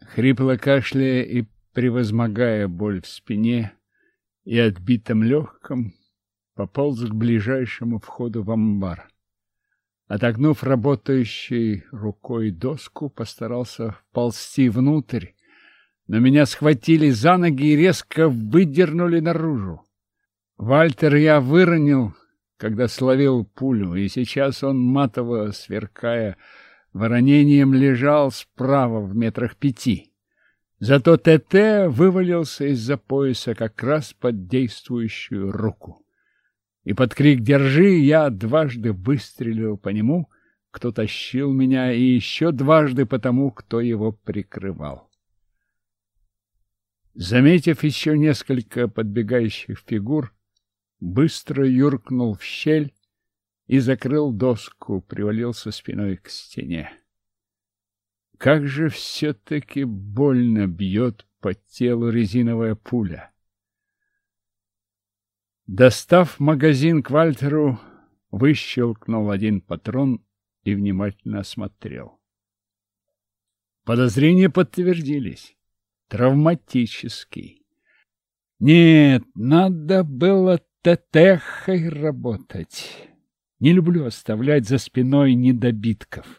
Хрипло кашляя и превозмогая боль в спине и отбитом легком, пополз к ближайшему входу в амбар. Отогнув работающей рукой доску, постарался вползти внутрь, но меня схватили за ноги и резко выдернули наружу. Вальтер я выронил, когда словил пулю, и сейчас он, матово сверкая воронением, лежал справа в 5 метрах. Зато ТТ вывалился из-за пояса как раз под действующую руку. И под крик «Держи!» я дважды выстрелил по нему, кто тащил меня, и еще дважды по тому, кто его прикрывал. Заметив еще несколько подбегающих фигур, быстро юркнул в щель и закрыл доску, привалился спиной к стене. Как же все-таки больно бьет по телу резиновая пуля! Достав магазин к Вальтеру, выщелкнул один патрон и внимательно осмотрел. Подозрения подтвердились. Травматический. Нет, надо было ТТХой работать. Не люблю оставлять за спиной недобитков.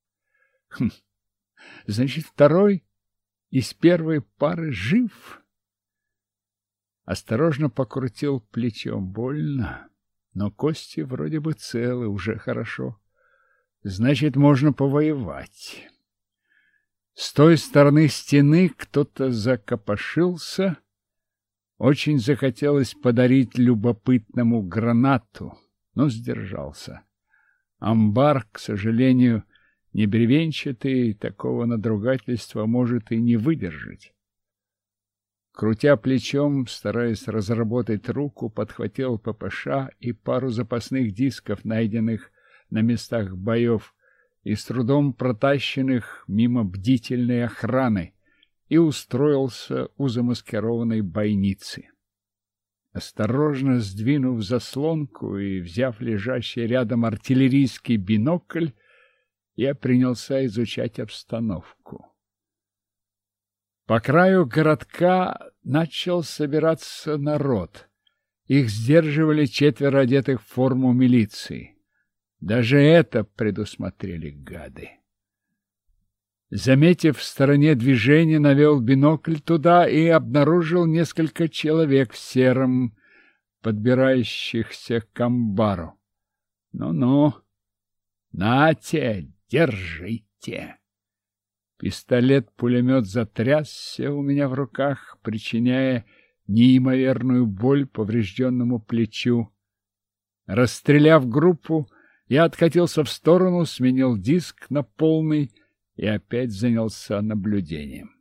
Значит, второй из первой пары жив? Осторожно покрутил плечом. Больно, но кости вроде бы целы, уже хорошо. Значит, можно повоевать. С той стороны стены кто-то закопошился. Очень захотелось подарить любопытному гранату, но сдержался. Амбар, к сожалению, не бревенчатый, такого надругательства может и не выдержать. Крутя плечом, стараясь разработать руку, подхватил ППШ и пару запасных дисков, найденных на местах боев и с трудом протащенных мимо бдительной охраны, и устроился у замаскированной бойницы. Осторожно сдвинув заслонку и взяв лежащий рядом артиллерийский бинокль, я принялся изучать обстановку. По краю городка начал собираться народ. Их сдерживали 4 одетых в форму милиции. Даже это предусмотрели гады. Заметив в стороне движение, навел бинокль туда и обнаружил несколько человек в сером, подбирающихся к амбару. Ну-ну, нате, держите. Пистолет-пулемет затрясся у меня в руках, причиняя неимоверную боль поврежденному плечу. Расстреляв группу, я откатился в сторону, сменил диск на полный и опять занялся наблюдением.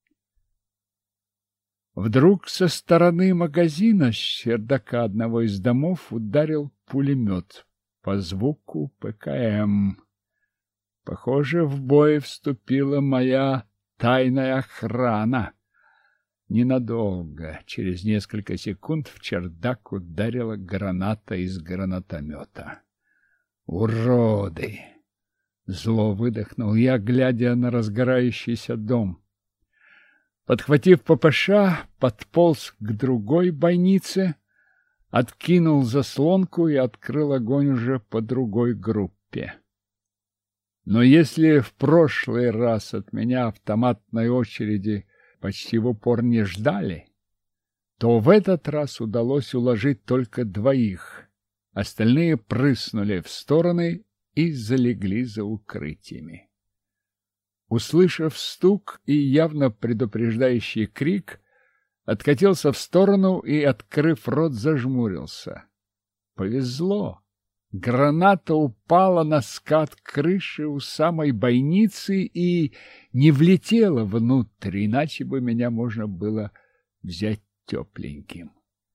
Вдруг со стороны магазина, с чердака одного из домов, ударил пулемет по звуку ПКМ. Похоже, в бой вступила моя тайная охрана. Ненадолго, через несколько секунд, в чердак ударила граната из гранатомета. «Уроды!» — зло выдохнул я, глядя на разгорающийся дом. Подхватив ППШ, подполз к другой бойнице, откинул заслонку и открыл огонь уже по другой группе. Но если в прошлый раз от меня автоматной очереди почти в упор не ждали, то в этот раз удалось уложить только 2. Остальные прыснули в стороны и залегли за укрытиями. Услышав стук и явно предупреждающий крик, откатился в сторону и, открыв рот, зажмурился. Повезло. Граната упала на скат крыши у самой бойницы и не влетела внутрь, иначе бы меня можно было взять тепленьким.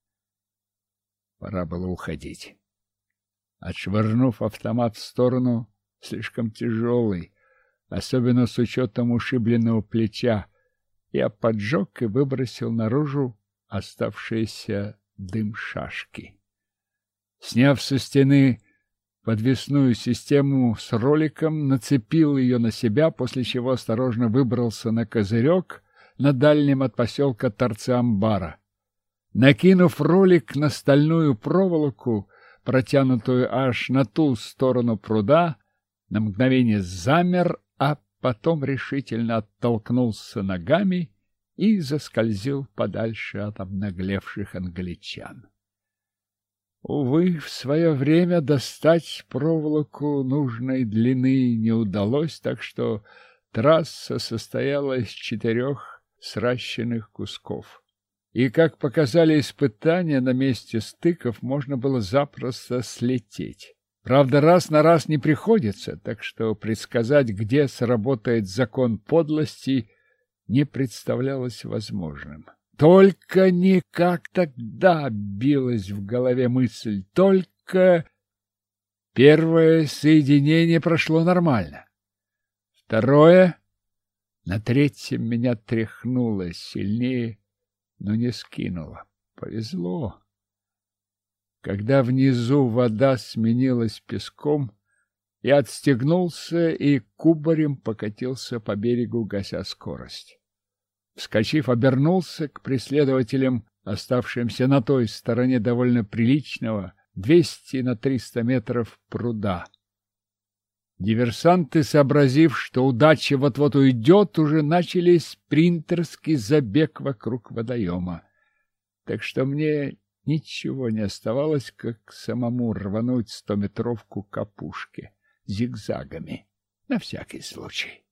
Пора было уходить. Отшвырнув автомат в сторону, слишком тяжелый, особенно с учетом ушибленного плеча, я поджег и выбросил наружу оставшиеся дым шашки. Сняв со стены подвесную систему с роликом, нацепил ее на себя, после чего осторожно выбрался на козырек на дальнем от поселка торце амбара. Накинув ролик на стальную проволоку, протянутую аж на ту сторону пруда, на мгновение замер, а потом решительно оттолкнулся ногами и заскользил подальше от обнаглевших англичан. Увы, в свое время достать проволоку нужной длины не удалось, так что трасса состояла из 4 сращенных кусков. И, как показали испытания, на месте стыков можно было запросто слететь. Правда, раз на раз не приходится, так что предсказать, где сработает закон подлости, не представлялось возможным. Только не как тогда билась в голове мысль, только первое соединение прошло нормально. Второе, на третьем меня тряхнуло сильнее, но не скинуло. Повезло. Когда внизу вода сменилась песком, я отстегнулся и кубарем покатился по берегу, гася скорость. Вскочив, обернулся к преследователям, оставшимся на той стороне довольно приличного 200 на 300 метров пруда. Диверсанты, сообразив, что удача вот-вот уйдет, уже начали спринтерский забег вокруг водоема. Так что мне ничего не оставалось, как самому рвануть 100-метровку к опушке зигзагами, на всякий случай.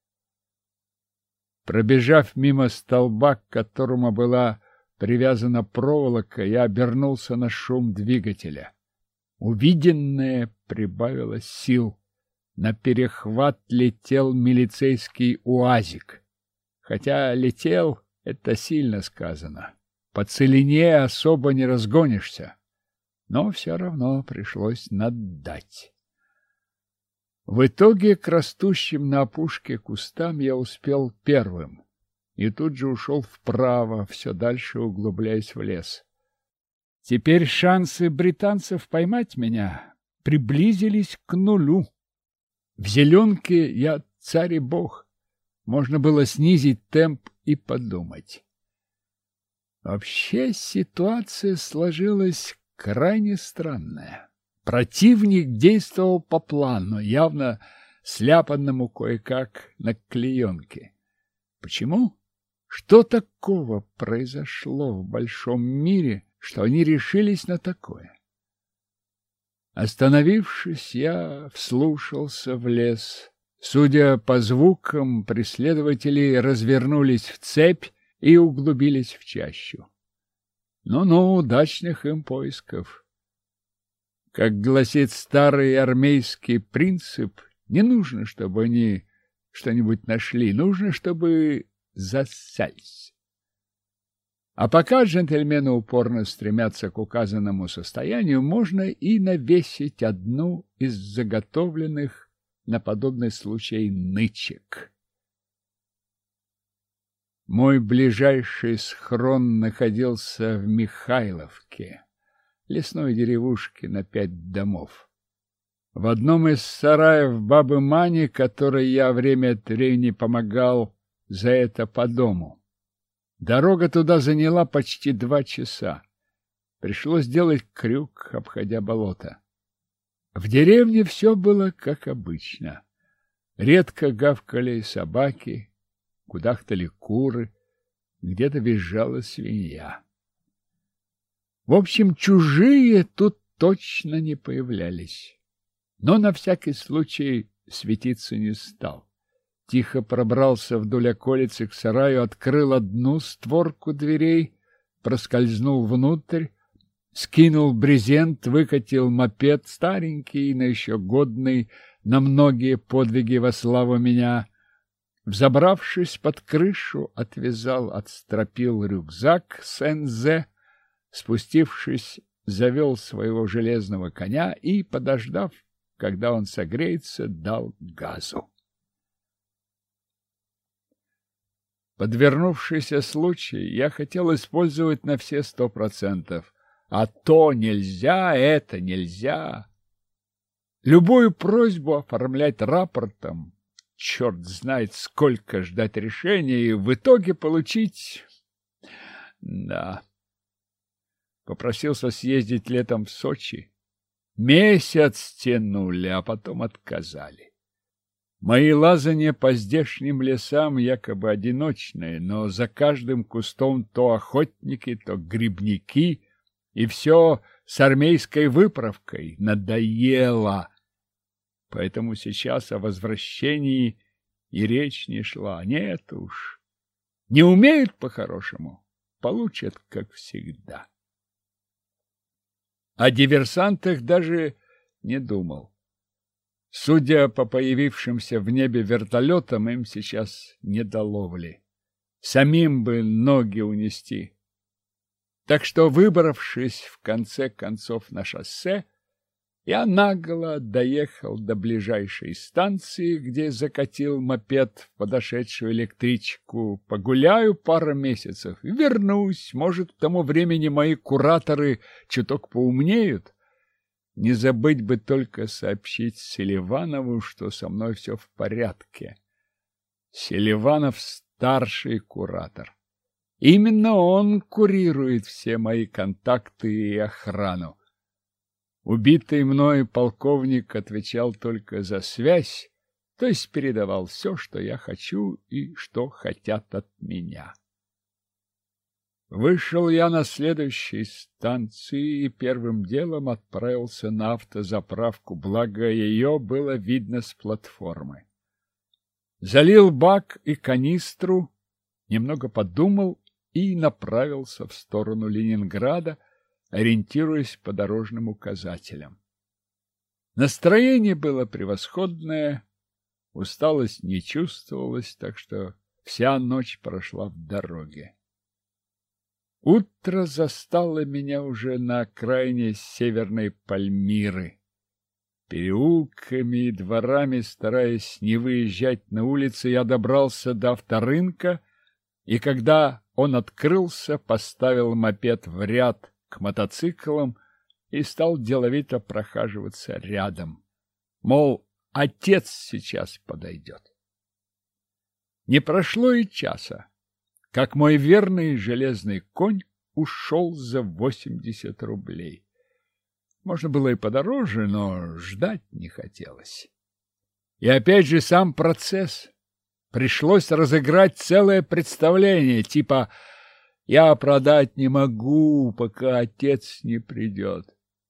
Пробежав мимо столба, к которому была привязана проволока, я обернулся на шум двигателя. Увиденное прибавило сил. На перехват летел милицейский УАЗик. Хотя летел — это сильно сказано. По целине особо не разгонишься. Но все равно пришлось наддать. В итоге к растущим на опушке кустам я успел первым и тут же ушел вправо, все дальше углубляясь в лес. Теперь шансы британцев поймать меня приблизились к нулю. В зеленке я царь и бог. Можно было снизить темп и подумать. Вообще ситуация сложилась крайне странная. Противник действовал по плану, явно сляпанному кое-как на клеенке. Почему? Что такого произошло в большом мире, что они решились на такое? Остановившись, я вслушался в лес. Судя по звукам, преследователи развернулись в цепь и углубились в чащу. Ну-ну, удачных им поисков. Как гласит старый армейский принцип, не нужно, чтобы они что-нибудь нашли, нужно, чтобы засялись. А пока джентльмены упорно стремятся к указанному состоянию, можно и навесить одну из заготовленных на подобный случай нычек. Мой ближайший схрон находился в Михайловке, лесной деревушке на 5 домов. В одном из сараев бабы Мани, которой я время от времени помогал за это по дому. Дорога туда заняла почти 2 часа. Пришлось делать крюк, обходя болото. В деревне все было как обычно. Редко гавкали собаки, кудахтали куры, где-то визжала свинья. В общем, чужие тут точно не появлялись. Но на всякий случай светиться не стал. Тихо пробрался вдоль околицы к сараю, открыл одну створку дверей, проскользнул внутрь, скинул брезент, выкатил мопед, старенький, но еще годный на многие подвиги во славу меня. Взобравшись под крышу, отвязал от стропил рюкзак с НЗ, спустившись, завел своего железного коня и, подождав, когда он согреется, дал газу. Подвернувшийся случай я хотел использовать на все 100%. А то нельзя, это нельзя. Любую просьбу оформлять рапортом, черт знает сколько ждать решения и в итоге получить... Да. Попросился съездить летом в Сочи. Месяц тянули, а потом отказали. Мои лазания по здешним лесам якобы одиночные, но за каждым кустом то охотники, то грибники, и все с армейской выправкой. Надоело. Поэтому сейчас о возвращении и речь не шла. Нет уж. Не умеют по-хорошему. Получат, как всегда. О диверсантах даже не думал. Судя по появившимся в небе вертолетам, им сейчас не до ловли. Самим бы ноги унести. Так что, выбравшись в конце концов на шоссе, я нагло доехал до ближайшей станции, где закатил мопед в подошедшую электричку. Погуляю пару месяцев и вернусь. Может, к тому времени мои кураторы чуток поумнеют. Не забыть бы только сообщить Селиванову, что со мной все в порядке. Селиванов — старший куратор. Именно он курирует все мои контакты и охрану. Убитый мной полковник отвечал только за связь, то есть передавал все, что я хочу и что хотят от меня. Вышел я на следующей станции и первым делом отправился на автозаправку, благо ее было видно с платформы. Залил бак и канистру, немного подумал и направился в сторону Ленинграда, ориентируясь по дорожным указателям. Настроение было превосходное, усталость не чувствовалась, так что вся ночь прошла в дороге. Утро застало меня уже на окраине северной Пальмиры. Переулками и дворами, стараясь не выезжать на улицы, я добрался до авторынка, и когда он открылся, поставил мопед в ряд к мотоциклам и стал деловито прохаживаться рядом. Мол, отец сейчас подойдет. Не прошло и часа, как мой верный железный конь ушел за 80 рублей. Можно было и подороже, но ждать не хотелось. И опять же сам процесс. Пришлось разыграть целое представление, типа «я продать не могу, пока отец не придет».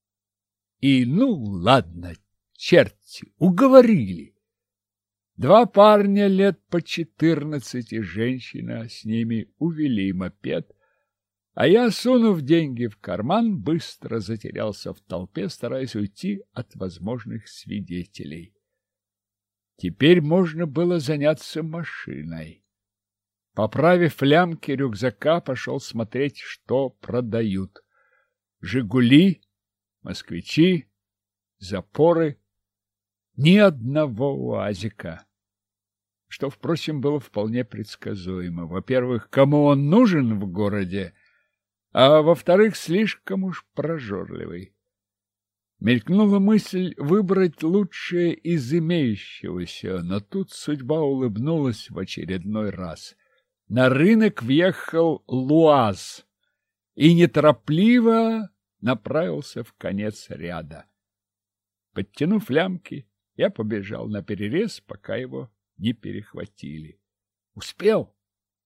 И ну ладно, черти, уговорили. Два парня лет по 14 и женщина с ними увели мопед, а я, сунув деньги в карман, быстро затерялся в толпе, стараясь уйти от возможных свидетелей. Теперь можно было заняться машиной. Поправив лямки рюкзака, пошел смотреть, что продают. «Жигули», «Москвичи», «Запоры». Ни одного УАЗика, что, впрочем, было вполне предсказуемо. Во-первых, кому он нужен в городе, а во-вторых, слишком уж прожорливый. Мелькнула мысль выбрать лучшее из имеющегося, но тут судьба улыбнулась в очередной раз. На рынок въехал ЛуАЗ и неторопливо направился в конец ряда. Подтянув лямки, я побежал наперерез, пока его не перехватили. Успел.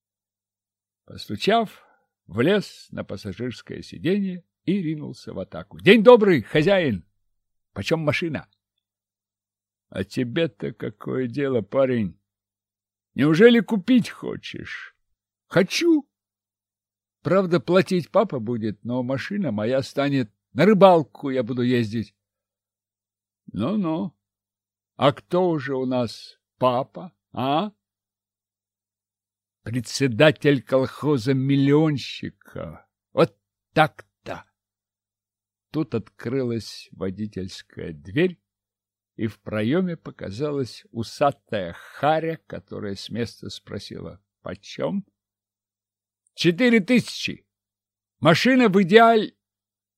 Постучав, влез на пассажирское сиденье и ринулся в атаку. «День добрый, хозяин! Почем машина?» «А тебе-то какое дело, парень? Неужели купить хочешь?» «Хочу. Правда, платить папа будет, но машина моя станет. На рыбалку я буду ездить». «Ну-ну. А кто уже у нас папа, а?» «Председатель колхоза миллионщика. Вот так-то!» Тут открылась водительская дверь, и в проеме показалась усатая харя, которая с места спросила: «Почем?» 4000. Машина в идеале.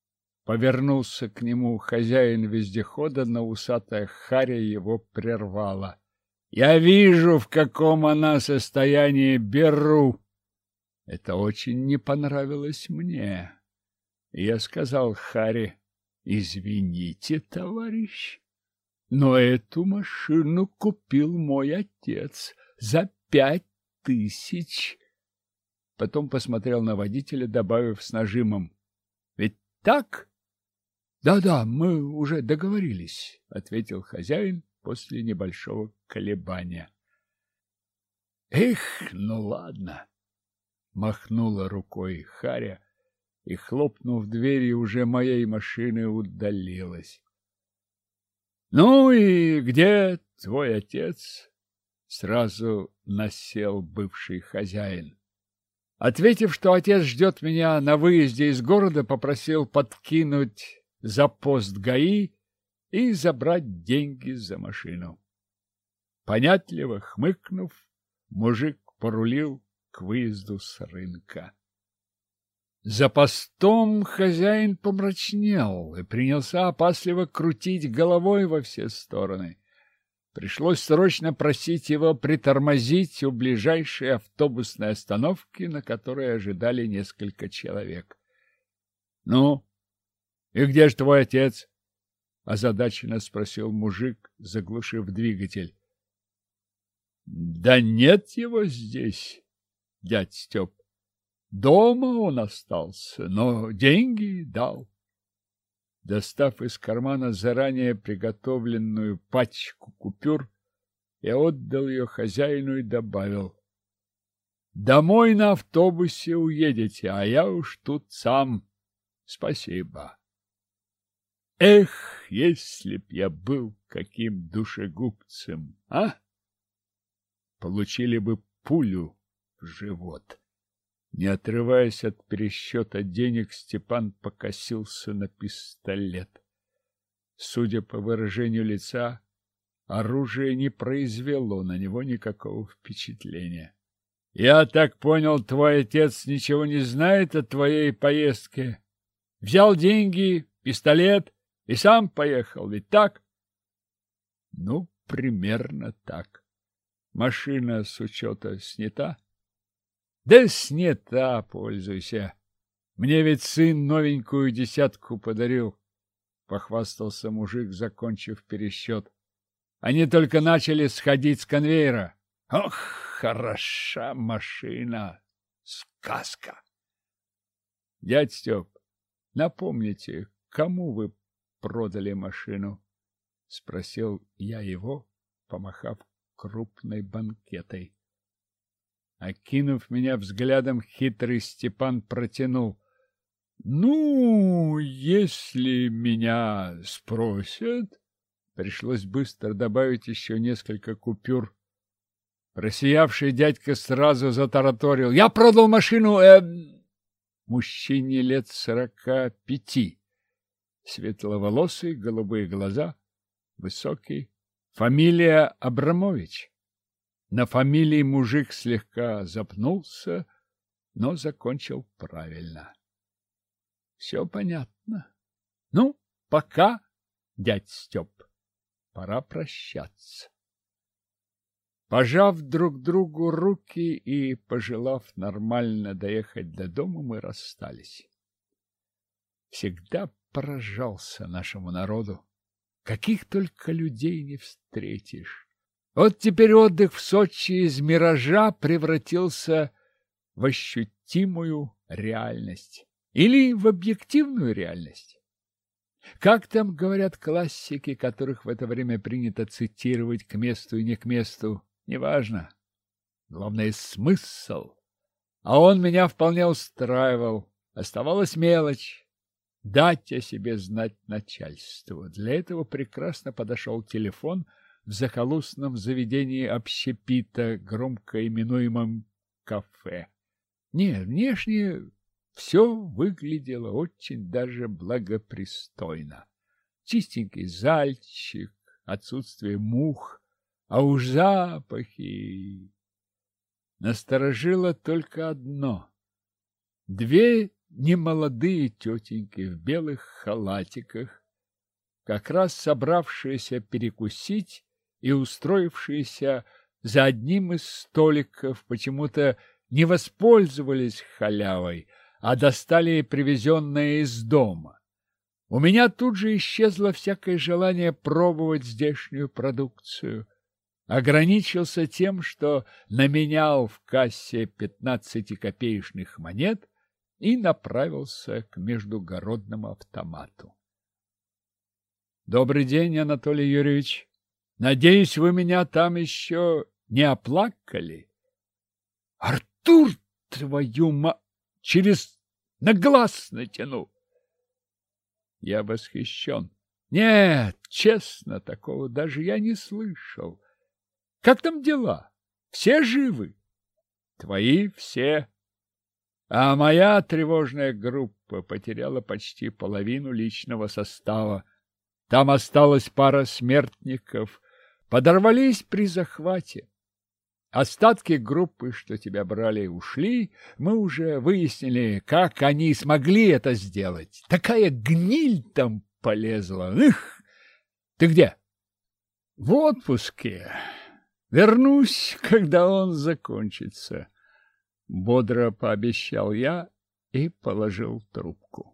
Повернулся к нему хозяин вездехода, но усатая Харя его прервала. Я вижу, в каком она состоянии, беру. Это очень не понравилось мне. Я сказал Харе: извините, товарищ, но эту машину купил мой отец за 5000. Потом посмотрел на водителя, добавив с нажимом: ведь так? Да-да, мы уже договорились, ответил хозяин после небольшого колебания. Эх, ну ладно, махнула рукой Харя и, хлопнув дверью уже моей машины, удалилась. Ну и где твой отец? Сразу насел бывший хозяин. Ответив, что отец ждет меня на выезде из города, попросил подкинуть за пост ГАИ и забрать деньги за машину. Понятливо хмыкнув, мужик порулил к выезду с рынка. За постом хозяин помрачнел и принялся опасливо крутить головой во все стороны. Пришлось срочно просить его притормозить у ближайшей автобусной остановки, на которой ожидали несколько человек. — Ну, и где же твой отец? — озадаченно спросил мужик, заглушив двигатель. — Да нет его здесь, дядь Степ. Дома он остался, но деньги дал. Достав из кармана заранее приготовленную пачку купюр, я отдал ее хозяину и добавил: домой на автобусе уедете, а я уж тут сам. Спасибо. Эх, если б я был каким душегубцем, а? Получили бы пулю в живот. Не отрываясь от пересчета денег, Степан покосился на пистолет. Судя по выражению лица, оружие не произвело на него никакого впечатления. — Я так понял, твой отец ничего не знает о твоей поездке? Взял деньги, пистолет и сам поехал, ведь так? — Ну, примерно так. Машина с учета снята? — Да снята, пользуйся. Мне ведь сын новенькую 10 подарил, — похвастался мужик, закончив пересчет. Они только начали сходить с конвейера. Ох, хороша машина! Сказка! Дядь Степ, напомните, кому вы продали машину? — спросил я его, помахав крупной банкетой. Окинув меня взглядом, хитрый Степан протянул: — Ну, если меня спросят... Пришлось быстро добавить еще несколько купюр. Просиявший дядька сразу затараторил: — Я продал машину мужчине лет 45. Светловолосый, голубые глаза, высокий. Фамилия Абрамович. На фамилии мужик слегка запнулся, но закончил правильно. Все понятно. Ну, пока, дядь Степ. Пора прощаться. Пожав друг другу руки и пожелав нормально доехать до дома, мы расстались. Всегда поражался нашему народу. Каких только людей не встретишь. Вот теперь отдых в Сочи из миража превратился в ощутимую реальность. Или в объективную реальность. Как там говорят классики, которых в это время принято цитировать к месту и не к месту, неважно. Главное — смысл. А он меня вполне устраивал. Оставалась мелочь — дать о себе знать начальству. Для этого прекрасно подошел телефон в захолустном заведении общепита, громко именуемом кафе. Не, внешне все выглядело очень даже благопристойно. Чистенький зальчик, отсутствие мух, а уж запахи. Насторожило только одно. Две немолодые тетеньки в белых халатиках, как раз собравшиеся перекусить и устроившиеся за одним из столиков, почему-то не воспользовались халявой, а достали привезенное из дома. У меня тут же исчезло всякое желание пробовать здешнюю продукцию. Ограничился тем, что наменял в кассе 15-копеечных монет и направился к междугородному автомату. Добрый день, Анатолий Юрьевич. Надеюсь, вы меня там еще не оплакали? Артур, твою через на глаз натянул. Я восхищен. Нет, честно, такого даже я не слышал. Как там дела? Все живы? Твои все. А моя тревожная группа потеряла почти половину личного состава. Там осталась пара смертников. Подорвались при захвате. Остатки группы, что тебя брали, ушли. Мы уже выяснили, как они смогли это сделать. Такая гниль там полезла. Эх! Ты где? В отпуске. Вернусь, когда он закончится. Бодро пообещал я и положил трубку.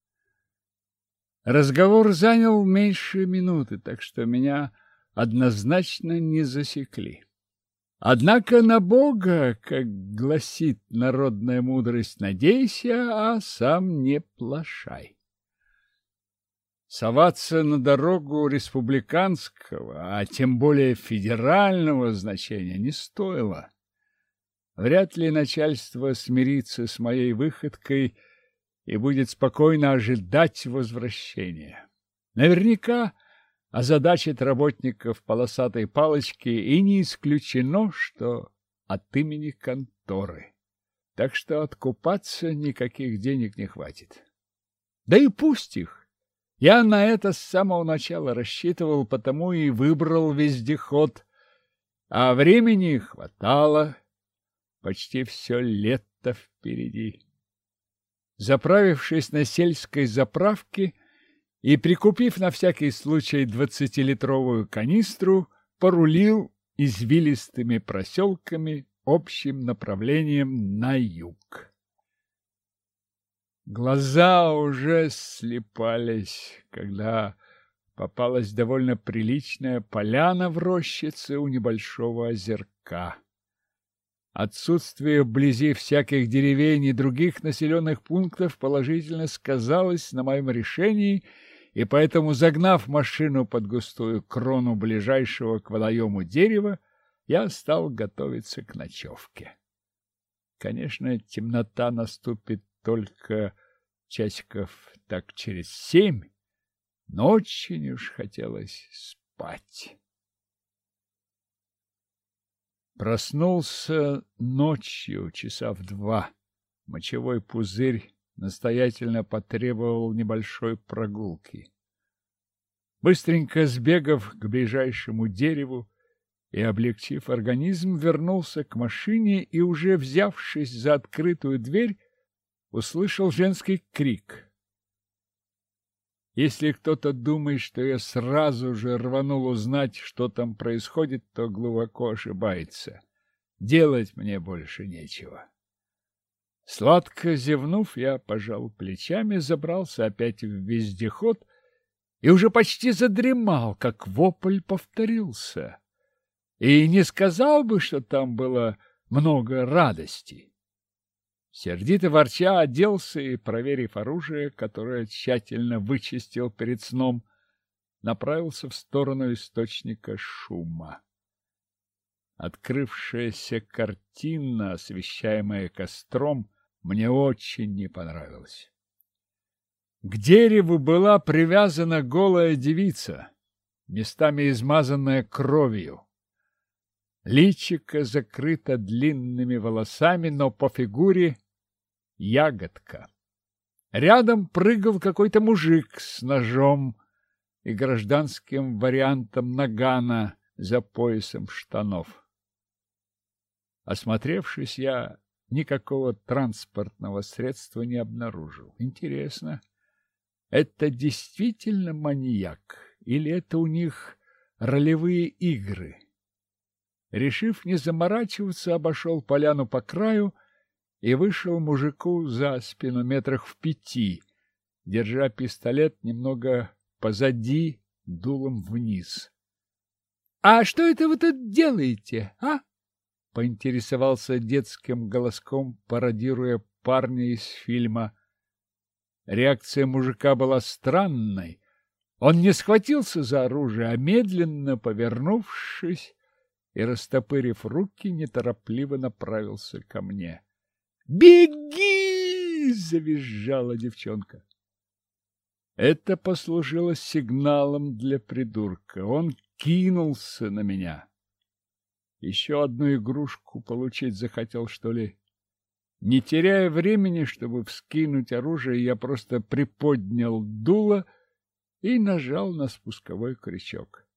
Разговор занял меньше минуты, так что меня однозначно не засекли. Однако на Бога, как гласит народная мудрость, надейся, а сам не плашай. Соваться на дорогу республиканского, а тем более федерального значения не стоило. Вряд ли начальство смирится с моей выходкой и будет спокойно ожидать возвращения. Наверняка озадачит работников полосатой палочки, и не исключено, что от имени конторы. Так что откупаться никаких денег не хватит. Да и пусть их. Я на это с самого начала рассчитывал, потому и выбрал вездеход. А времени хватало. Почти все лето впереди. Заправившись на сельской заправке и прикупив на всякий случай 20-литровую канистру, порулил извилистыми проселками общим направлением на юг. Глаза уже слепались, когда попалась довольно приличная поляна в рощице у небольшого озерка. Отсутствие вблизи всяких деревень и других населенных пунктов положительно сказалось на моем решении, и поэтому, загнав машину под густую крону ближайшего к водоему дерева, я стал готовиться к ночевке. Конечно, темнота наступит только часиков так через 7, но очень уж хотелось спать. Проснулся ночью, часа в 2. Мочевой пузырь настоятельно потребовал небольшой прогулки. Быстренько сбегав к ближайшему дереву и облегчив организм, вернулся к машине и, уже взявшись за открытую дверь, услышал женский крик. Если кто-то думает, что я сразу же рванул узнать, что там происходит, то глубоко ошибается. Делать мне больше нечего. Сладко зевнув, я пожал плечами, забрался опять в вездеход и уже почти задремал, как вопль повторился. И не сказал бы, что там было много радости. Сердито ворча оделся и, проверив оружие, которое тщательно вычистил перед сном, направился в сторону источника шума. Открывшаяся картина, освещаемая костром, мне очень не понравилась. К дереву была привязана голая девица, местами измазанная кровью. Личико закрыто длинными волосами, но по фигуре ягодка. Рядом прыгал какой-то мужик с ножом и гражданским вариантом нагана за поясом штанов. Осмотревшись, я никакого транспортного средства не обнаружил. Интересно, это действительно маньяк или это у них ролевые игры? Решив не заморачиваться, обошел поляну по краю и вышел мужику за спину метрах в 5, держа пистолет немного позади, дулом вниз. — А что это вы тут делаете, а? — поинтересовался детским голоском, пародируя парня из фильма. Реакция мужика была странной. Он не схватился за оружие, а медленно повернувшись и растопырив руки, неторопливо направился ко мне. «Беги!» — завизжала девчонка. Это послужило сигналом для придурка. Он кинулся на меня. Еще одну игрушку получить захотел, что ли? Не теряя времени, чтобы вскинуть оружие, я просто приподнял дуло и нажал на спусковой крючок.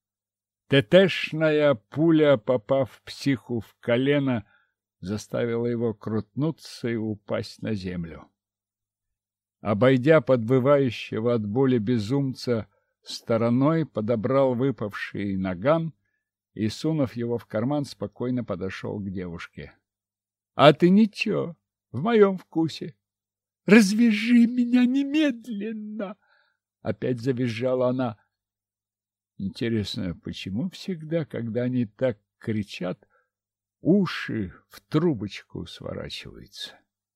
ТТшная пуля, попав психу в колено, заставила его крутнуться и упасть на землю. Обойдя подвывающего от боли безумца стороной, подобрал выпавший наган и, сунув его в карман, спокойно подошел к девушке. — А ты ничего, в моем вкусе. — Развяжи меня немедленно! — опять завизжала она. Интересно, почему всегда, когда они так кричат, уши в трубочку сворачиваются?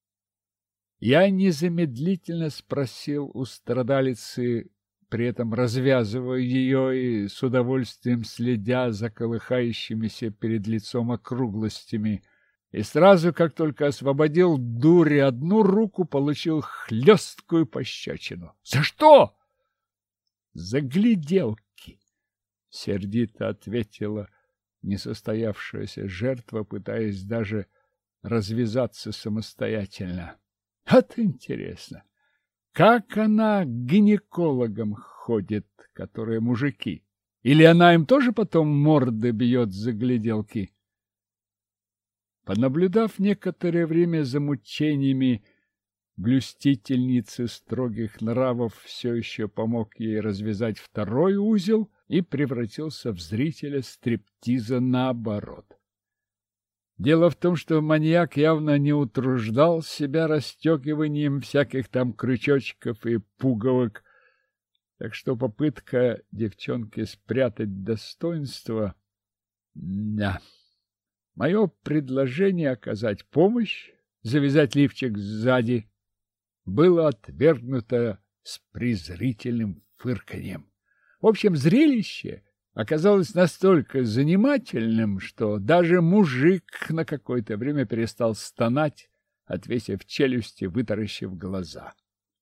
Я незамедлительно спросил у страдалицы, при этом развязывая ее и с удовольствием следя за колыхающимися перед лицом округлостями. И сразу, как только освободил дури одну руку, получил хлесткую пощечину. — За что? — За гляделки, — сердито ответила несостоявшаяся жертва, пытаясь даже развязаться самостоятельно. — Вот интересно, как она к гинекологам ходит, которые мужики? Или она им тоже потом морды бьет за гляделки? Понаблюдав некоторое время за мучениями, блюстительницы строгих нравов все еще помог ей развязать второй узел и превратился в зрителя стриптиза наоборот. Дело в том, что маньяк явно не утруждал себя расстегиванием всяких там крючочков и пуговок, так что попытка девчонки спрятать достоинство... Да. Мое предложение оказать помощь, завязать лифчик сзади, было отвергнуто с презрительным фырканьем. В общем, зрелище оказалось настолько занимательным, что даже мужик на какое-то время перестал стонать, отвесив челюсти, вытаращив глаза.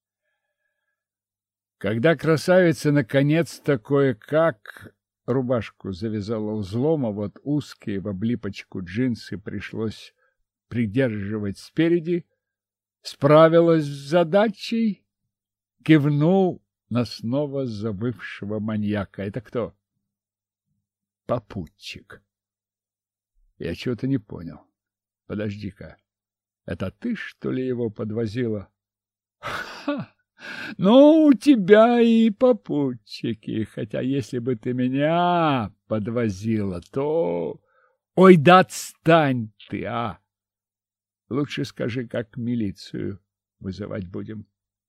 Когда красавица наконец-то кое-как рубашку завязала узлом, а вот узкие в облипочку джинсы пришлось придерживать спереди, справилась с задачей, кивнул на снова забывшего маньяка. Это кто? Попутчик. Я чего-то не понял. Подожди-ка, это ты, что ли, его подвозила? Ха! Ну, у тебя и попутчики, хотя если бы ты меня подвозила, то... Ой, да отстань ты, а! Лучше скажи, как милицию вызывать будем.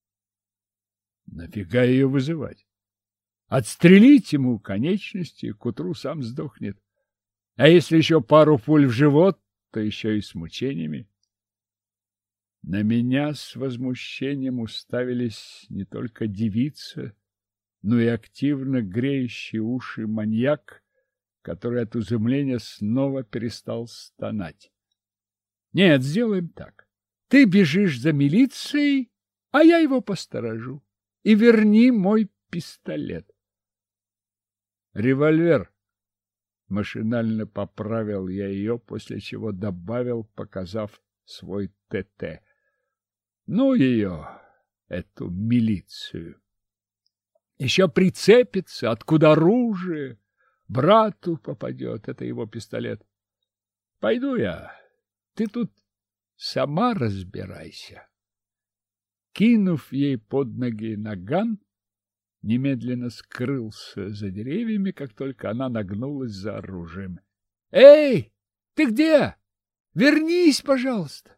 Нафига ее вызывать? Отстрелить ему конечности, к утру сам сдохнет. А если еще пару пуль в живот, то еще и с мучениями. На меня с возмущением уставились не только девица, но и активно греющий уши маньяк, который от изумления снова перестал стонать. Нет, сделаем так. Ты бежишь за милицией, а я его посторожу. И верни мой пистолет. Револьвер. Машинально поправил я ее, после чего добавил, показав свой ТТ. Ну ее, эту милицию. Еще прицепится, откуда оружие. Брату попадет, это его пистолет. Пойду я. Ты тут сама разбирайся. Кинув ей под ноги наган, немедленно скрылся за деревьями, как только она нагнулась за оружием. — Эй, ты где? Вернись, пожалуйста!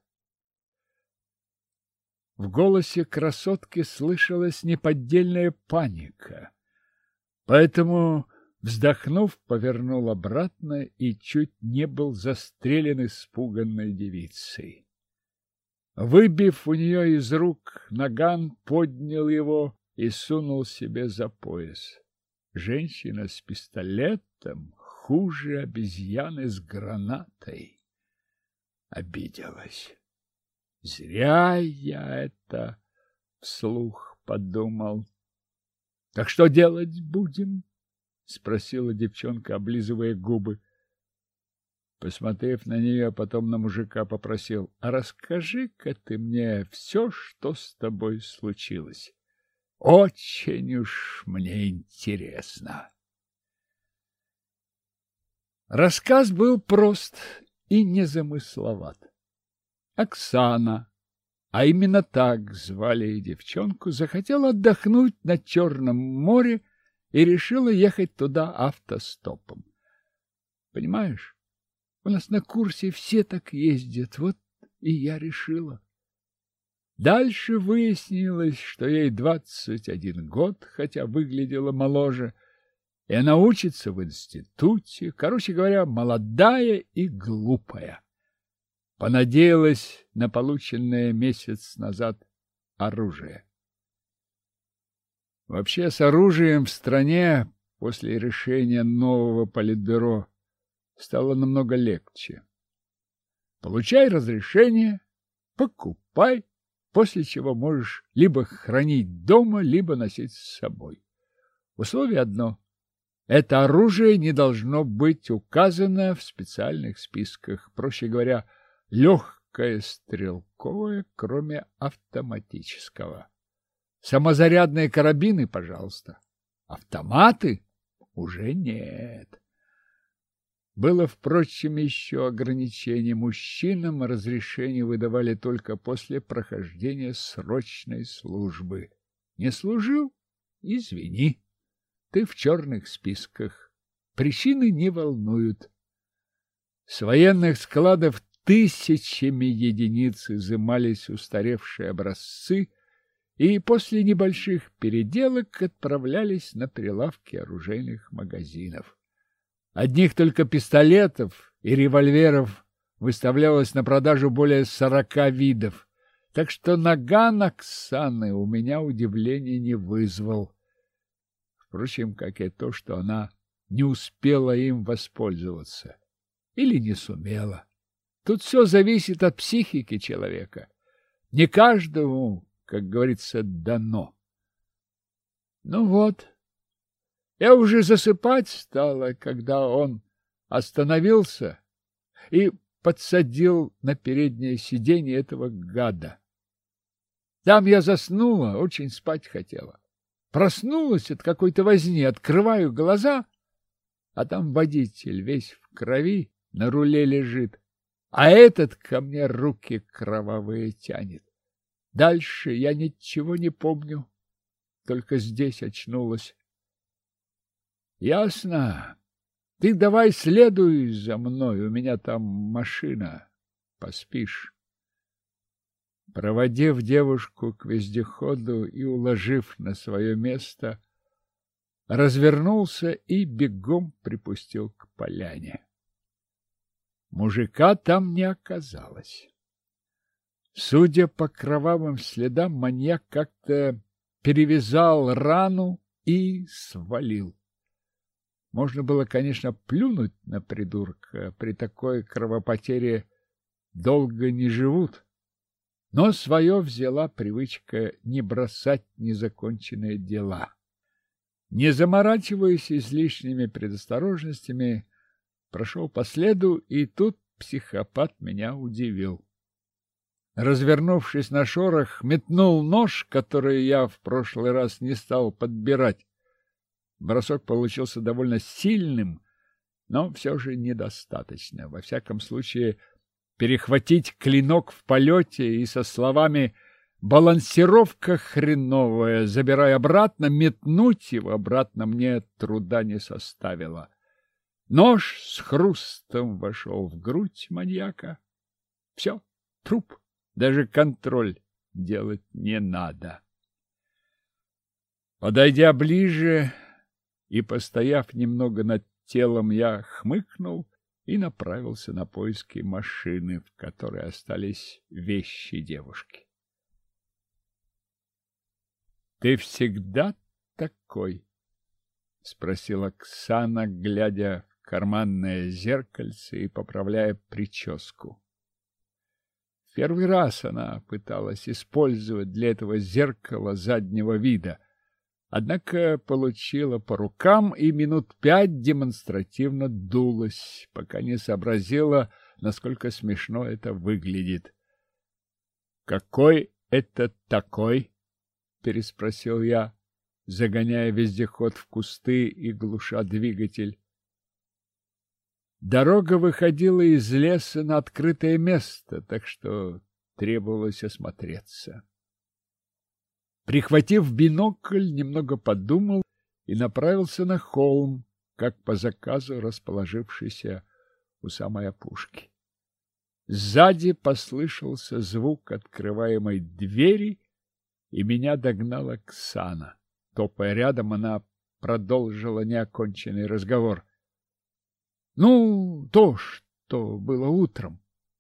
В голосе красотки слышалась неподдельная паника, поэтому, вздохнув, повернул обратно и чуть не был застрелен испуганной девицей. Выбив у нее из рук наган, поднял его и сунул себе за пояс. Женщина с пистолетом хуже обезьяны с гранатой. Обиделась. Зря я это вслух подумал. — Так что делать будем? — спросила девчонка, облизывая губы. Посмотрев на нее, потом на мужика, попросил: — А расскажи-ка ты мне все, что с тобой случилось. Очень уж мне интересно. Рассказ был прост и незамысловат. Оксана, а именно так звали и девчонку, захотела отдохнуть на Черном море и решила ехать туда автостопом. Понимаешь, у нас на курсе все так ездят, вот и я решила. Дальше выяснилось, что ей 21 год, хотя выглядела моложе, и она учится в институте, короче говоря, молодая и глупая. Понадеялась на полученное месяц назад оружие. Вообще, с оружием в стране после решения нового политбюро стало намного легче. Получай разрешение, покупай, после чего можешь либо хранить дома, либо носить с собой. Условие одно: это оружие не должно быть указано в специальных списках, проще говоря, легкое стрелковое, кроме автоматического. Самозарядные карабины, пожалуйста. Автоматы уже нет. Было, впрочем, еще ограничение. Мужчинам разрешение выдавали только после прохождения срочной службы. Не служил? Извини. Ты в черных списках. Причины не волнуют. С военных складов тысячами единиц изымались устаревшие образцы и после небольших переделок отправлялись на прилавки оружейных магазинов. Одних только пистолетов и револьверов выставлялось на продажу более 40 видов, так что наган Оксаны у меня удивления не вызвал. Впрочем, как и то, что она не успела им воспользоваться или не сумела. Тут все зависит от психики человека. Не каждому, как говорится, дано. Ну вот, я уже засыпать стала, когда он остановился и подсадил на переднее сиденье этого гада. Там я заснула, очень спать хотела. Проснулась от какой-то возни, открываю глаза, а там водитель весь в крови на руле лежит, а этот ко мне руки кровавые тянет. Дальше я ничего не помню, только здесь очнулась. Ясно. Ты давай следуй за мной, у меня там машина, поспишь. Проводив девушку к вездеходу и уложив на свое место, развернулся и бегом припустил к поляне. Мужика там не оказалось. Судя по кровавым следам, маньяк как-то перевязал рану и свалил. Можно было, конечно, плюнуть на придурка, при такой кровопотере долго не живут. Но свое взяла привычка не бросать незаконченные дела. Не заморачиваясь излишними предосторожностями, прошел по следу, и тут психопат меня удивил. Развернувшись на шорох, метнул нож, который я в прошлый раз не стал подбирать. Бросок получился довольно сильным, но все же недостаточно. Во всяком случае, перехватить клинок в полете и со словами «балансировка хреновая, забирай обратно», метнуть его обратно мне труда не составило. Нож с хрустом вошел в грудь маньяка. Все, труп, даже контроль делать не надо. Подойдя ближе и постояв немного над телом, я хмыкнул и направился на поиски машины, в которой остались вещи девушки. — Ты всегда такой? — спросила Оксана, глядя в карманное зеркальце и поправляя прическу. В первый раз она пыталась использовать для этого зеркало заднего вида, однако получила по рукам и минут 5 демонстративно дулась, пока не сообразила, насколько смешно это выглядит. — Какой это такой? — переспросил я, загоняя вездеход в кусты и глуша двигатель. Дорога выходила из леса на открытое место, так что требовалось осмотреться. Прихватив бинокль, немного подумал и направился на холм, как по заказу расположившийся у самой опушки. Сзади послышался звук открываемой двери, и меня догнала Оксана. Топая рядом, она продолжила неоконченный разговор. Ну, то, что было утром.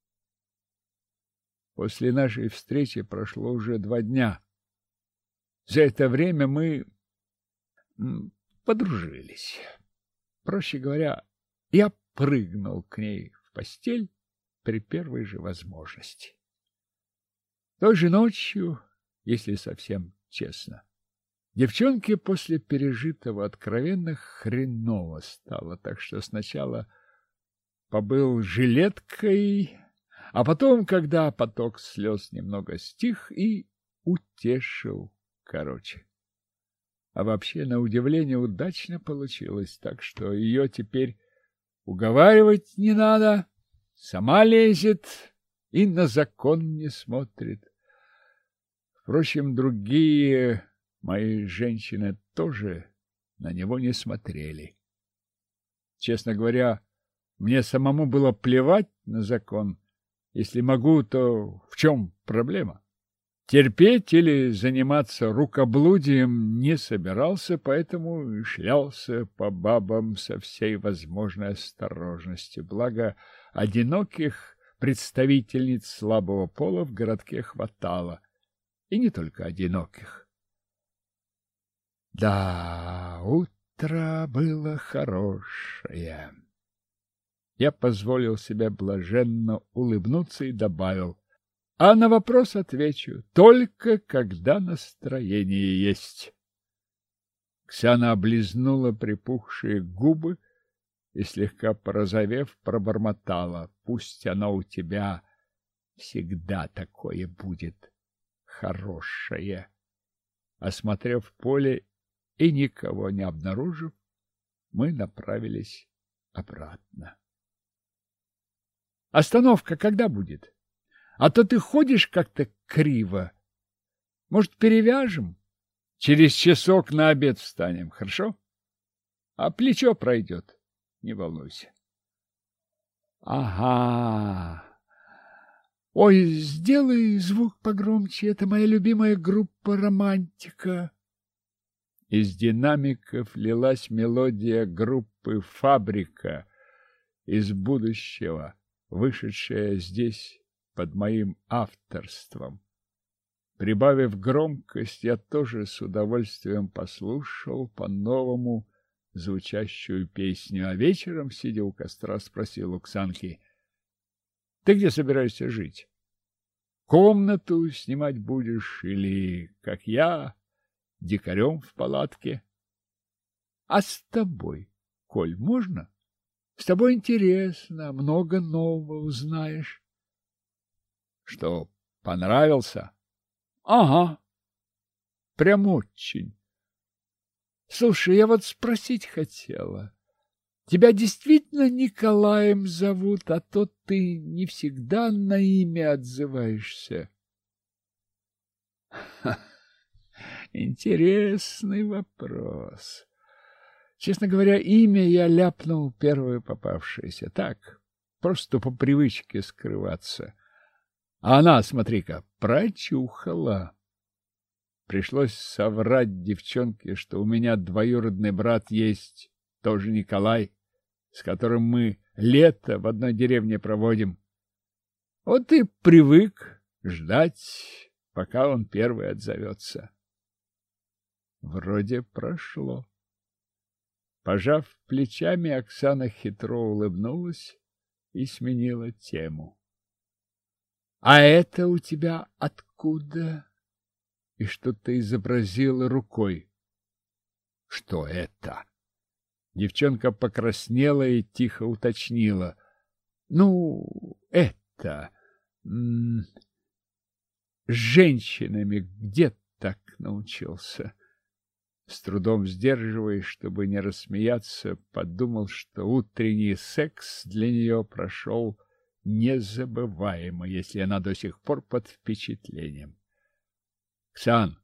После нашей встречи прошло уже 2 дня. За это время мы подружились. Проще говоря, я прыгнул к ней в постель при первой же возможности. Той же ночью, если совсем честно, девчонке после пережитого откровенно хреново стало, так что сначала побыл жилеткой, а потом, когда поток слез немного стих, и утешил короче. А вообще, на удивление, удачно получилось, так что ее теперь уговаривать не надо, сама лезет и на закон не смотрит. Впрочем, другие мои женщины тоже на него не смотрели. Честно говоря, мне самому было плевать на закон. Если могу, то в чем проблема? Терпеть или заниматься рукоблудием не собирался, поэтому и шлялся по бабам со всей возможной осторожностью. Благо, одиноких представительниц слабого пола в городке хватало. И не только одиноких. Да, утро было хорошее. Я позволил себе блаженно улыбнуться и добавил: а на вопрос отвечу только когда настроение есть. Ксана облизнула припухшие губы и, слегка порозовев, пробормотала: пусть оно у тебя всегда такое будет хорошее. Осмотрев поле и никого не обнаружив, мы направились обратно. Остановка когда будет? А то ты ходишь как-то криво. Может, перевяжем? Через часок на обед встанем, хорошо? А плечо пройдет, не волнуйся. Ага. Ой, сделай звук погромче, это моя любимая группа «Романтика». Из динамиков лилась мелодия группы «Фабрика» из будущего, вышедшая здесь под моим авторством. Прибавив громкость, я тоже с удовольствием послушал по-новому звучащую песню, а вечером, сидя у костра, спросил у Оксанки: ты где собираешься жить? Комнату снимать будешь или, как я, дикарем в палатке? А с тобой, Коль, можно? С тобой интересно, много нового узнаешь. Что, понравился? Ага, прям очень. Слушай, я вот спросить хотела. Тебя действительно Николаем зовут, а то ты не всегда на имя отзываешься. Интересный вопрос. Честно говоря, имя я ляпнул первое попавшееся. Так, просто по привычке скрываться. А она, смотри-ка, прочухала. Пришлось соврать девчонке, что у меня двоюродный брат есть, тоже Николай, с которым мы лето в одной деревне проводим. Вот и привык ждать, пока он первый отзовется. Вроде прошло. Пожав плечами, Оксана хитро улыбнулась и сменила тему. — А это у тебя откуда? И что-то изобразила рукой. — Что это? Девчонка покраснела и тихо уточнила. — Ну, это... с женщинами где так научился? С трудом сдерживаясь, чтобы не рассмеяться, подумал, что утренний секс для нее прошел незабываемо, если она до сих пор под впечатлением. — Оксан,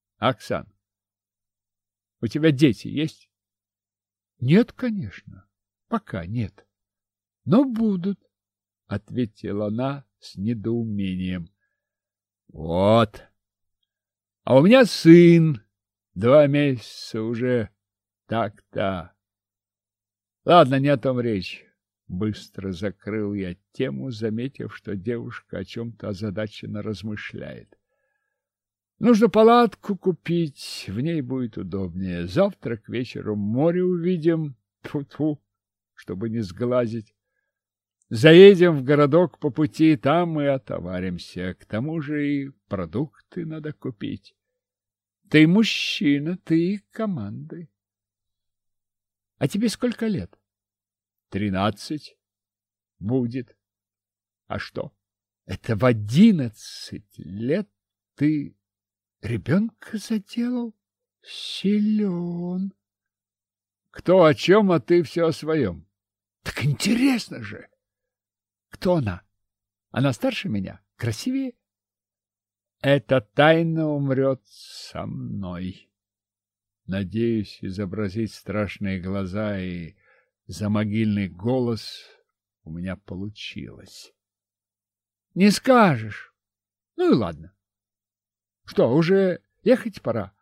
у тебя дети есть? — Нет, конечно, пока нет. — Но будут, — ответила она с недоумением. — Вот. А у меня сын. 2 месяца уже так-то. Ладно, не о том речь. Быстро закрыл я тему, заметив, что девушка о чем-то озадаченно размышляет. Нужно палатку купить, в ней будет удобнее. Завтра к вечеру море увидим, тьфу-тьфу, чтобы не сглазить. Заедем в городок по пути, там и отоваримся. К тому же и продукты надо купить. Ты мужчина, ты командой. А тебе сколько лет? 13 будет. А что? Это в 11 лет ты ребенка заделал? Силен. Кто о чем, а ты все о своем. Так интересно же. Кто она? Она старше меня? Красивее? Эта тайна умрет со мной. Надеюсь изобразить страшные глаза и замогильный голос у меня получилось. Не скажешь. Ну и ладно. Что, уже ехать пора?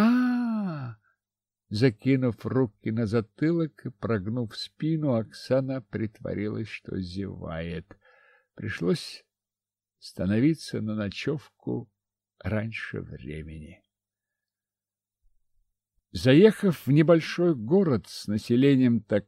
Закинув руки на затылок и прогнув спину, Оксана притворилась, что зевает. Пришлось становиться на ночевку раньше времени. Заехав в небольшой город с населением так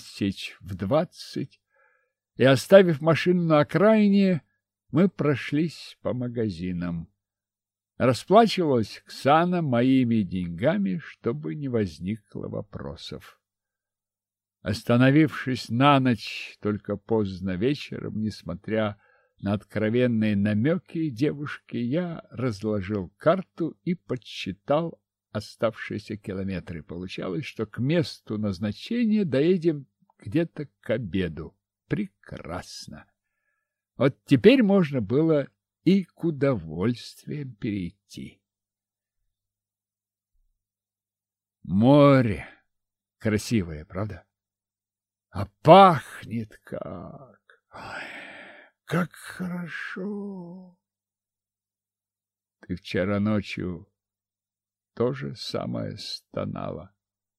20 и оставив машину на окраине, мы прошлись по магазинам. Расплачивалась Оксана моими деньгами, чтобы не возникло вопросов. Остановившись на ночь только поздно вечером, несмотря на откровенные намеки девушки, я разложил карту и подсчитал оставшиеся километры. Получалось, что к месту назначения доедем где-то к обеду. Прекрасно. Вот теперь можно было и к удовольствиям перейти. Море красивое, правда? А пахнет как! Ой, как хорошо! Ты вчера ночью то же самое стонала.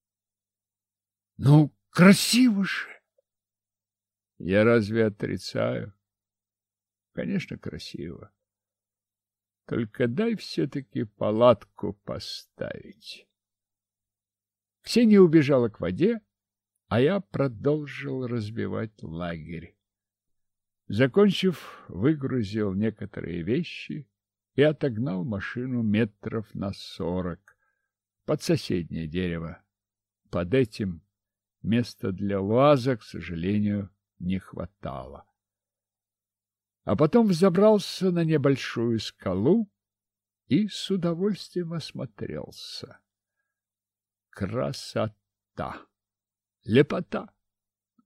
Ну, красиво же! Я разве отрицаю? Конечно, красиво. Только дай все-таки палатку поставить. Ксения убежала к воде, а я продолжил разбивать лагерь. Закончив, выгрузил некоторые вещи и отогнал машину метров на 40 под соседнее дерево. Под этим места для лаза, к сожалению, не хватало. А потом взобрался на небольшую скалу и с удовольствием осмотрелся. Красота! Лепота!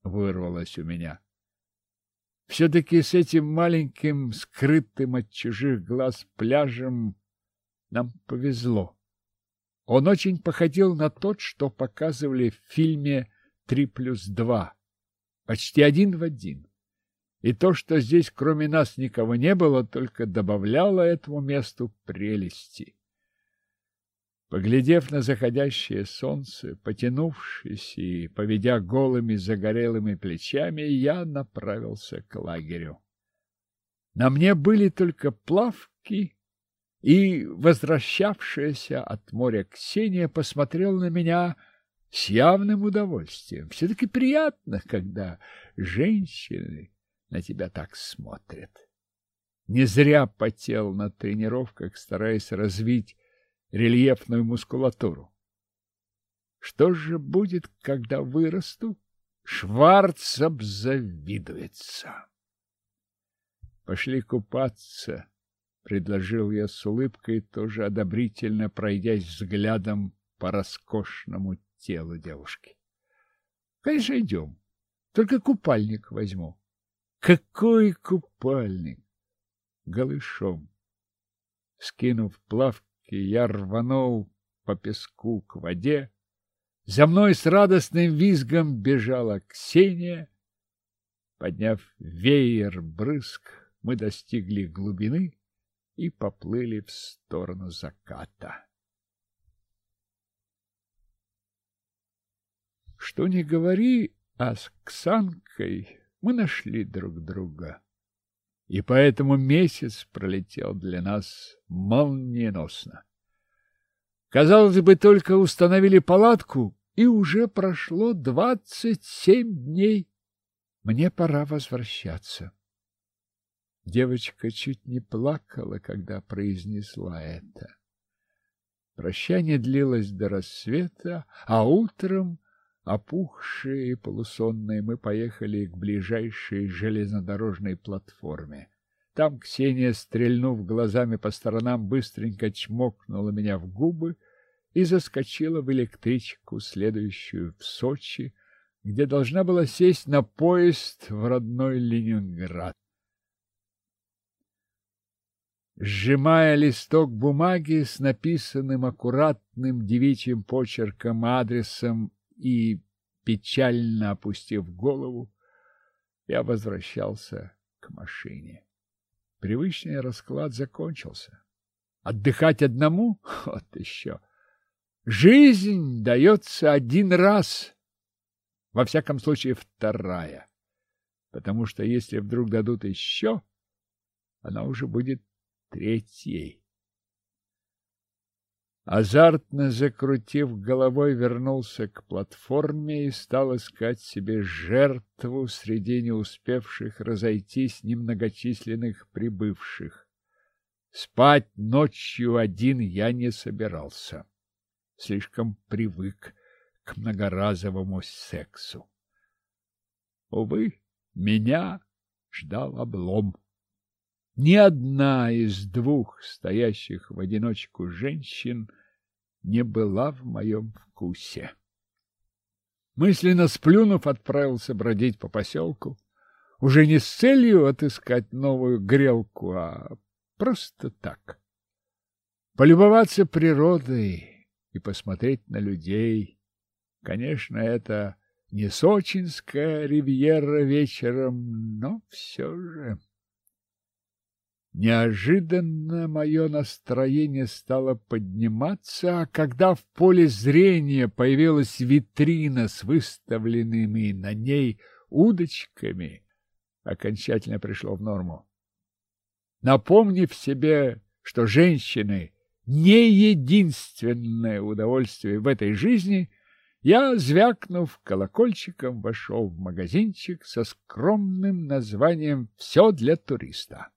вырвалось у меня. Все-таки с этим маленьким, скрытым от чужих глаз пляжем нам повезло. Он очень походил на тот, что показывали в фильме «3+2». Почти один в один. И то, что здесь кроме нас никого не было, только добавляло этому месту прелести. Поглядев на заходящее солнце, потянувшись и поведя голыми загорелыми плечами, я направился к лагерю. На мне были только плавки, и возвращавшаяся от моря Ксения посмотрела на меня с явным удовольствием. Все-таки приятно, когда женщины на тебя так смотрят. Не зря потел на тренировках, стараясь развить рельефную мускулатуру. Что же будет, когда вырасту? Шварц обзавидуется. Пошли купаться, предложил я с улыбкой, тоже одобрительно пройдясь взглядом по роскошному телу девушки. Конечно, идем. Только купальник возьму. Какой купальник? Голышом. Скинув плавки, я рванул по песку к воде. За мной с радостным визгом бежала Ксения. Подняв веер брызг, мы достигли глубины и поплыли в сторону заката. Что ни говори, а с Ксанкой мы нашли друг друга. И поэтому месяц пролетел для нас молниеносно. Казалось бы, только установили палатку, и уже прошло 27 дней. Мне пора возвращаться. Девочка чуть не плакала, когда произнесла это. Прощание длилось до рассвета, а утром, опухшие и полусонные, мы поехали к ближайшей железнодорожной платформе. Там Ксения, стрельнув глазами по сторонам, быстренько чмокнула меня в губы и заскочила в электричку, следующую в Сочи, где должна была сесть на поезд в родной Ленинград. Сжимая листок бумаги с написанным аккуратным девичьим почерком адресом и печально опустив голову, я возвращался к машине. Привычный расклад закончился. Отдыхать одному? Вот еще. Жизнь дается один раз, во всяком случае вторая, потому что если вдруг дадут еще, она уже будет третьей. Азартно закрутив головой, вернулся к платформе и стал искать себе жертву среди не успевших разойтись немногочисленных прибывших. Спать ночью один я не собирался. Слишком привык к многоразовому сексу. Увы, меня ждал облом. Ни одна из двух стоящих в одиночку женщин не была в моем вкусе. Мысленно сплюнув, отправился бродить по поселку, уже не с целью отыскать новую грелку, а просто так. Полюбоваться природой и посмотреть на людей. Конечно, это не сочинская ривьера вечером, но все же... Неожиданно мое настроение стало подниматься, а когда в поле зрения появилась витрина с выставленными на ней удочками, окончательно пришло в норму. Напомнив себе, что женщины не единственное удовольствие в этой жизни, я, звякнув колокольчиком, вошел в магазинчик со скромным названием «Все для туриста».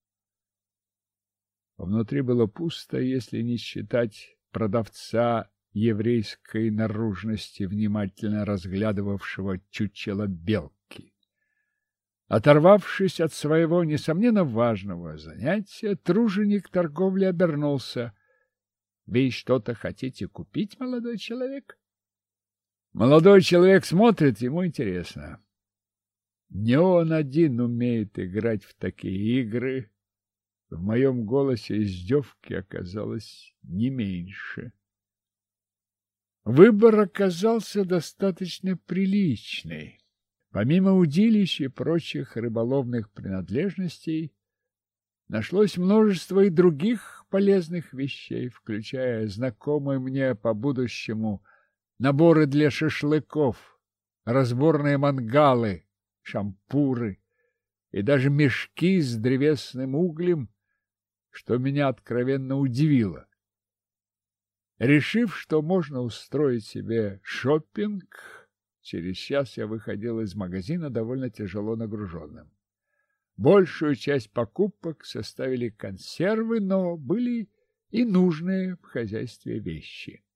Внутри было пусто, если не считать продавца еврейской наружности, внимательно разглядывавшего чучело белки. Оторвавшись от своего, несомненно, важного занятия, труженик торговли обернулся. — Вы что-то хотите купить, молодой человек? Молодой человек смотрит, ему интересно. Не он один умеет играть в такие игры. В моем голосе издевки оказалось не меньше. Выбор оказался достаточно приличный. Помимо удилищ и прочих рыболовных принадлежностей, нашлось множество и других полезных вещей, включая знакомые мне по будущему наборы для шашлыков, разборные мангалы, шампуры и даже мешки с древесным углем, что меня откровенно удивило. Решив, что можно устроить себе шопинг, через час я выходил из магазина довольно тяжело нагруженным. Большую часть покупок составили консервы, но были и нужные в хозяйстве вещи.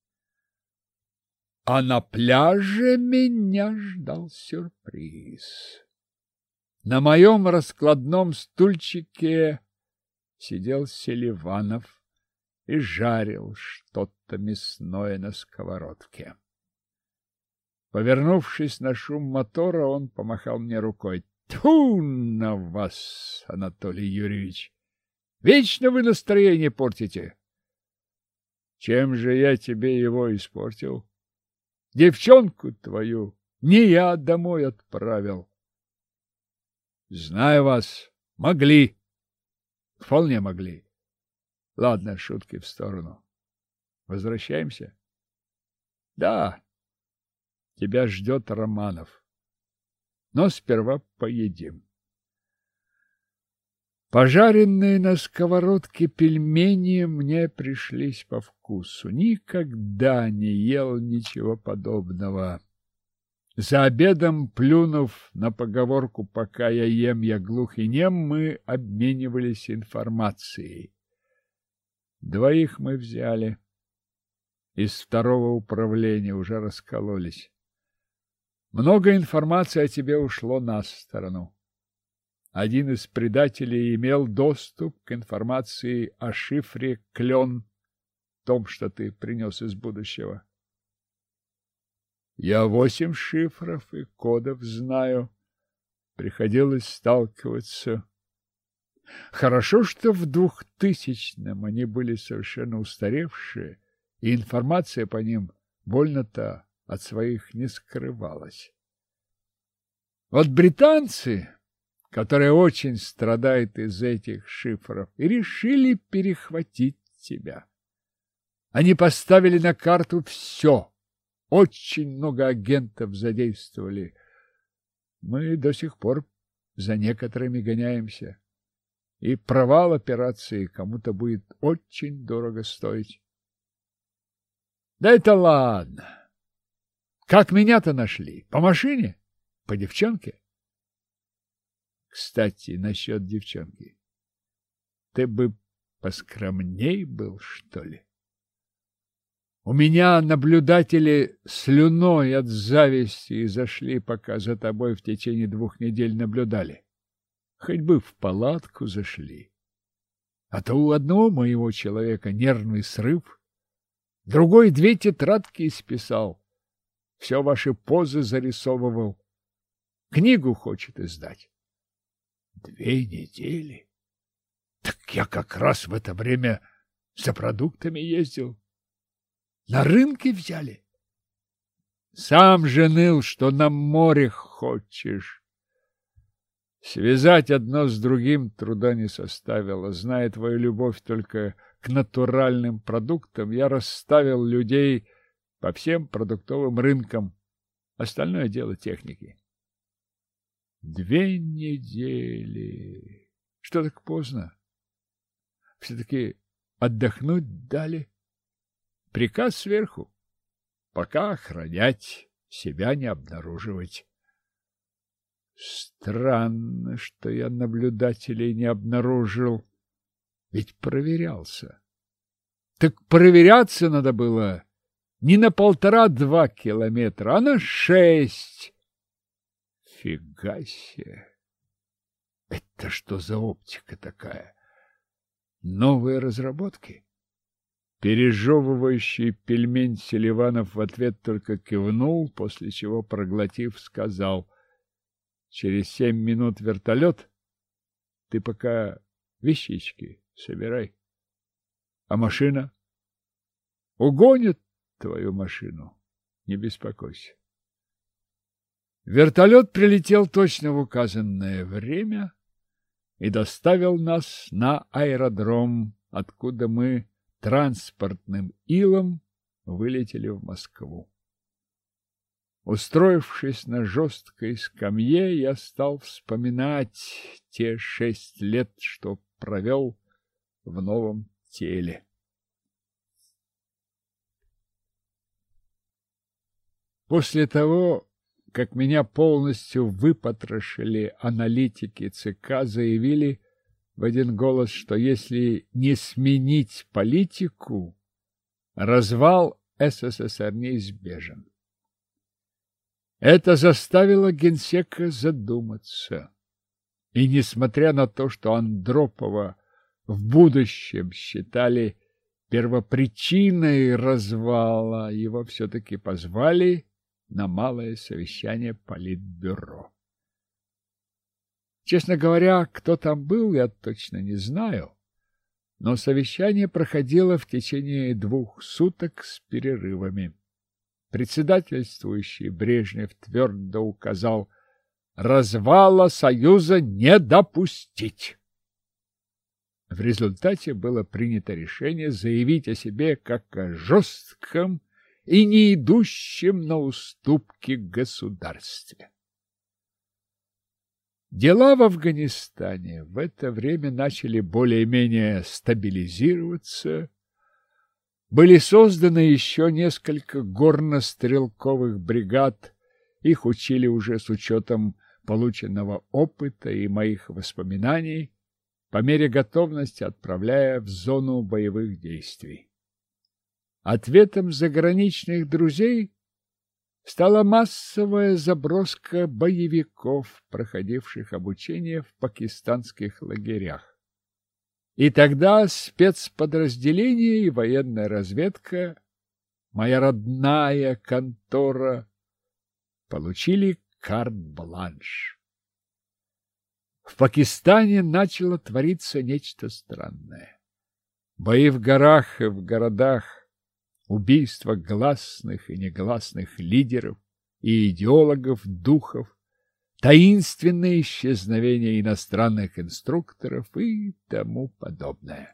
А на пляже меня ждал сюрприз. На моем раскладном стульчике сидел Селиванов и жарил что-то мясное на сковородке. Повернувшись на шум мотора, он помахал мне рукой. Тьфу на вас, Анатолий Юрьевич! Вечно вы настроение портите. Чем же я тебе его испортил? Девчонку твою не я домой отправил. Знаю вас, могли. Вполне могли. Ладно, шутки в сторону. Возвращаемся? Да. Тебя ждет Романов. Но сперва поедим. Пожаренные на сковородке пельмени мне пришлись по вкусу. Никогда не ел ничего подобного. За обедом, плюнув на поговорку «пока я ем, я глух и нем», мы обменивались информацией. Двоих мы взяли. Из второго управления уже раскололись. Много информации о тебе ушло на сторону. Один из предателей имел доступ к информации о шифре «Клен», том, что ты принес из будущего. Я 8 шифров и кодов знаю. Приходилось сталкиваться. Хорошо, что в 2000-м они были совершенно устаревшие, и информация по ним больно-то от своих не скрывалась. Вот британцы, которые очень страдают из этих шифров, и решили перехватить тебя. Они поставили на карту все. Очень много агентов задействовали. Мы до сих пор за некоторыми гоняемся. И провал операции кому-то будет очень дорого стоить. Да это ладно. Как меня-то нашли? По машине? По девчонке? Кстати, насчет девчонки. Ты бы поскромней был, что ли? У меня наблюдатели слюной от зависти зашли, пока за тобой в течение 2 недель наблюдали. Хоть бы в палатку зашли. А то у одного моего человека нервный срыв, другой 2 тетрадки исписал, все ваши позы зарисовывал, книгу хочет издать. 2 недели? Так я как раз в это время за продуктами ездил. На рынке взяли. Сам же ныл, что на море хочешь. Связать одно с другим труда не составило. Зная твою любовь только к натуральным продуктам, я расставил людей по всем продуктовым рынкам. Остальное дело техники. 2 недели. Что так поздно? Все-таки отдохнуть дали. Приказ сверху. Пока охранять, себя не обнаруживать. Странно, что я наблюдателей не обнаружил. Ведь проверялся. Так проверяться надо было не на 1,5-2 километра, а на 6. Фига себе! Это что за оптика такая? Новые разработки? Пережевывающий пельмень Селиванов в ответ только кивнул, после чего, проглотив, сказал: через 7 минут вертолет. Ты пока вещички собирай. А машина? Угонят твою машину. Не беспокойся. Вертолет прилетел точно в указанное время и доставил нас на аэродром, откуда мы транспортным илом вылетели в Москву. Устроившись на жесткой скамье, я стал вспоминать те 6 лет, что провел в новом теле. После того, как меня полностью выпотрошили, аналитики ЦК заявили в один голос, что если не сменить политику, развал СССР неизбежен. Это заставило генсека задуматься. И несмотря на то, что Андропова в будущем считали первопричиной развала, его все-таки позвали на малое совещание Политбюро. Честно говоря, кто там был, я точно не знаю, но совещание проходило в течение 2 суток с перерывами. Председательствующий Брежнев твердо указал: развала Союза не допустить. В результате было принято решение заявить о себе как о жестком и не идущем на уступки государстве. Дела в Афганистане в это время начали более-менее стабилизироваться. Были созданы еще несколько горно-стрелковых бригад. Их учили уже с учетом полученного опыта и моих воспоминаний, по мере готовности отправляя в зону боевых действий. Ответом заграничных друзей стала массовая заброска боевиков, проходивших обучение в пакистанских лагерях. И тогда спецподразделения и военная разведка, моя родная контора, получили карт-бланш. В Пакистане начало твориться нечто странное. Бои в горах и в городах, убийства гласных и негласных лидеров и идеологов, духов, таинственные исчезновения иностранных инструкторов и тому подобное.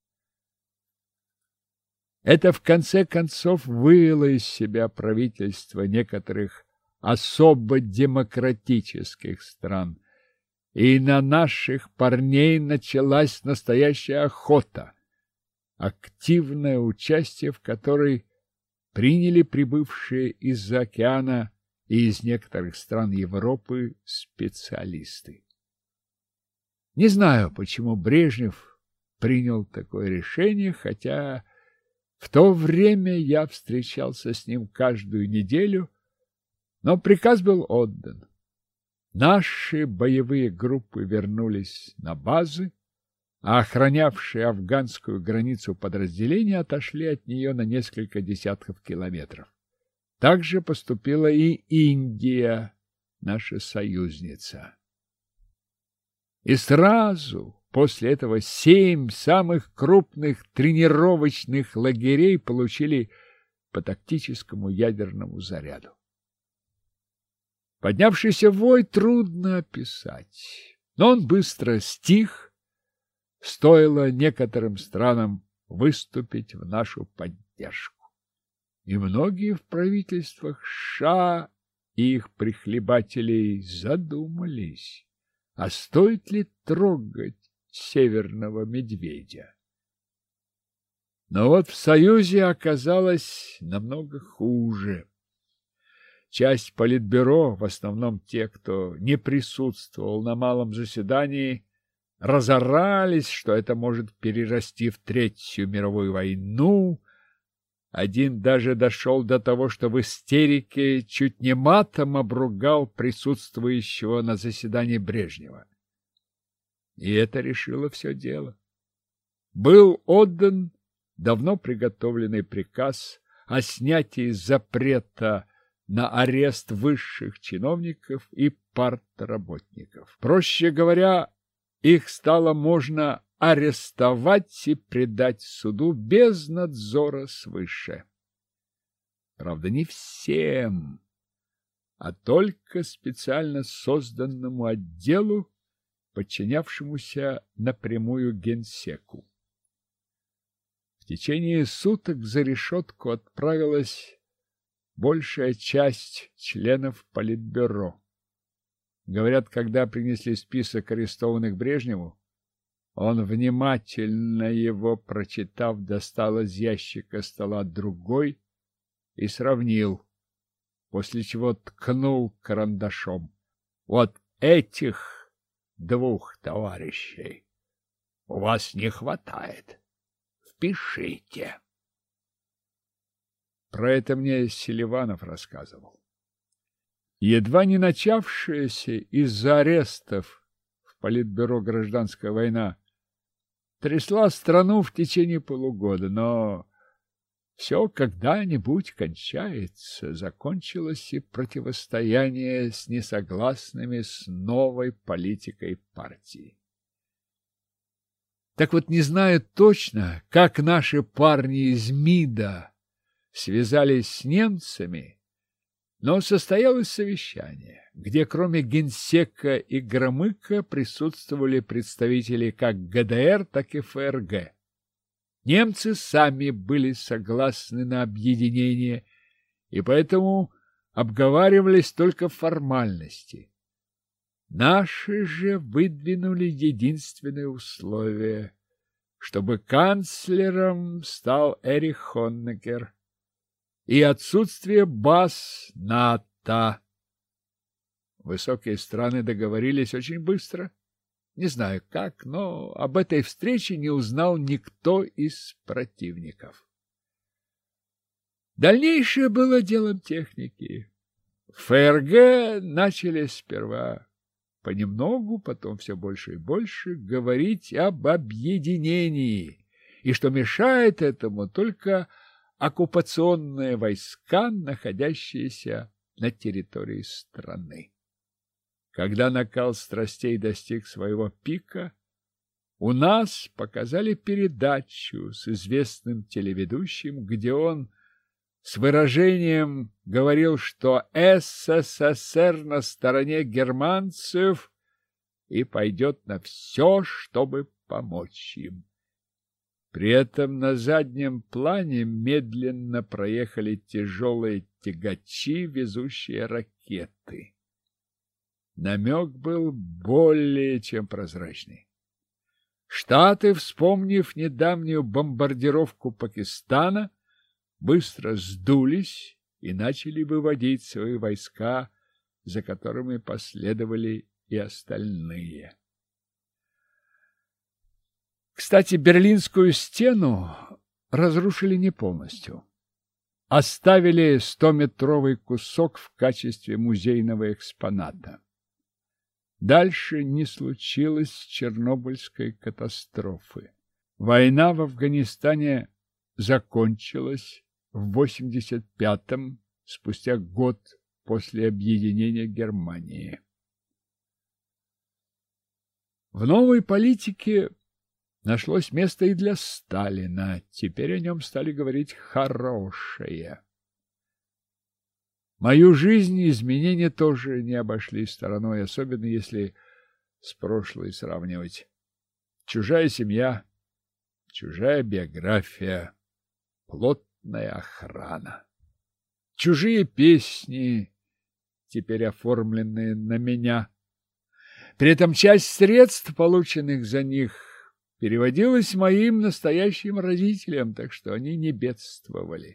Это в конце концов вывело из себя правительство некоторых особо демократических стран, и на наших парней началась настоящая охота, активное участие в которой приняли прибывшие из-за океана и из некоторых стран Европы специалисты. Не знаю, почему Брежнев принял такое решение, хотя в то время я встречался с ним каждую неделю, но приказ был отдан. Наши боевые группы вернулись на базы, а охранявшие афганскую границу подразделения отошли от нее на несколько десятков километров. Так же поступила и Индия, наша союзница. И сразу после этого 7 самых крупных тренировочных лагерей получили по тактическому ядерному заряду. Поднявшийся вой трудно описать, но он быстро стих, стоило некоторым странам выступить в нашу поддержку. И многие в правительствах США и их прихлебателей задумались, а стоит ли трогать северного медведя. Но вот в Союзе оказалось намного хуже. Часть Политбюро, в основном те, кто не присутствовал на малом заседании, разорались, что это может перерасти в Третью мировую войну. Один даже дошел до того, что в истерике чуть не матом обругал присутствующего на заседании Брежнева. И это решило все дело. Был отдан давно приготовленный приказ о снятии запрета на арест высших чиновников и партработников. Проще говоря, их стало можно арестовать и предать суду без надзора свыше. Правда, не всем, а только специально созданному отделу, подчинявшемуся напрямую генсеку. В течение суток за решетку отправилась большая часть членов Политбюро. Говорят, когда принесли список арестованных Брежневу, он, внимательно его прочитав, достал из ящика стола другой и сравнил, после чего ткнул карандашом. Вот этих двух товарищей у вас не хватает. Впишите. Про это мне Селиванов рассказывал. Едва не начавшаяся из-за арестов в Политбюро гражданская война трясла страну в течение полугода, но все когда-нибудь кончается. Закончилось и противостояние с несогласными с новой политикой партии. Так вот, не знаю точно, как наши парни из МИДа связались с немцами, но состоялось совещание, где кроме генсека и Громыка присутствовали представители как ГДР, так и ФРГ. Немцы сами были согласны на объединение, и поэтому обговаривались только формальности. Наши же выдвинули единственное условие, чтобы канцлером стал Эрих Хонекер и отсутствие баз НАТО. Высокие страны договорились очень быстро. Не знаю как, но об этой встрече не узнал никто из противников. Дальнейшее было делом техники. В ФРГ начали сперва понемногу, потом все больше и больше говорить об объединении, и что мешает этому только оккупационные войска, находящиеся на территории страны. Когда накал страстей достиг своего пика, у нас показали передачу с известным телеведущим, где он с выражением говорил, что СССР на стороне германцев и пойдет на все, чтобы помочь им. При этом на заднем плане медленно проехали тяжелые тягачи, везущие ракеты. Намек был более чем прозрачный. Штаты, вспомнив недавнюю бомбардировку Пакистана, быстро сдулись и начали выводить свои войска, за которыми последовали и остальные. Кстати, Берлинскую стену разрушили не полностью. Оставили 100-метровый кусок в качестве музейного экспоната. Дальше не случилось Чернобыльской катастрофы. Война в Афганистане закончилась в 85-м, спустя год после объединения Германии. В новой политике нашлось место и для Сталина. Теперь о нем стали говорить хорошее. Мою жизнь изменения тоже не обошли стороной, особенно если с прошлой сравнивать. Чужая семья, чужая биография, плотная охрана. Чужие песни, теперь оформленные на меня. При этом часть средств, полученных за них, переводилась моим настоящим родителям, так что они не бедствовали.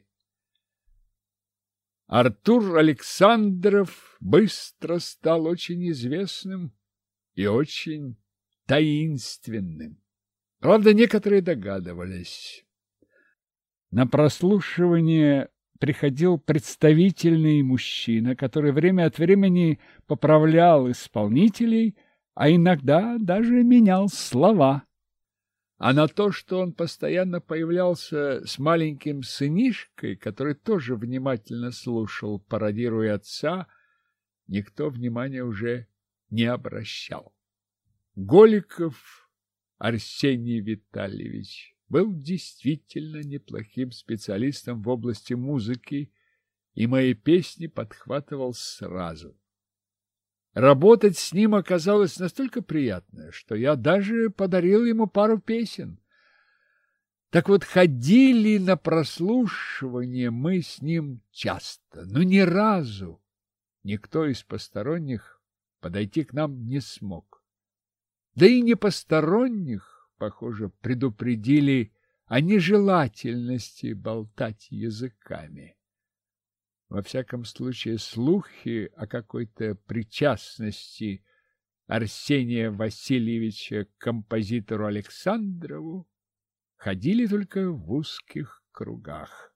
Артур Александров быстро стал очень известным и очень таинственным. Правда, некоторые догадывались. На прослушивание приходил представительный мужчина, который время от времени поправлял исполнителей, а иногда даже менял слова. а на то, что он постоянно появлялся с маленьким сынишкой, который тоже внимательно слушал, пародируя отца, никто внимания уже не обращал. Голиков Арсений Витальевич был действительно неплохим специалистом в области музыки, и мои песни подхватывал сразу. Работать с ним оказалось настолько приятно, что я даже подарил ему пару песен. Так вот, ходили на прослушивание мы с ним часто, но ни разу никто из посторонних подойти к нам не смог. Да и не посторонних, похоже, предупредили о нежелательности болтать языками. Во всяком случае, слухи о какой-то причастности Арсения Васильевича к композитору Александрову ходили только в узких кругах.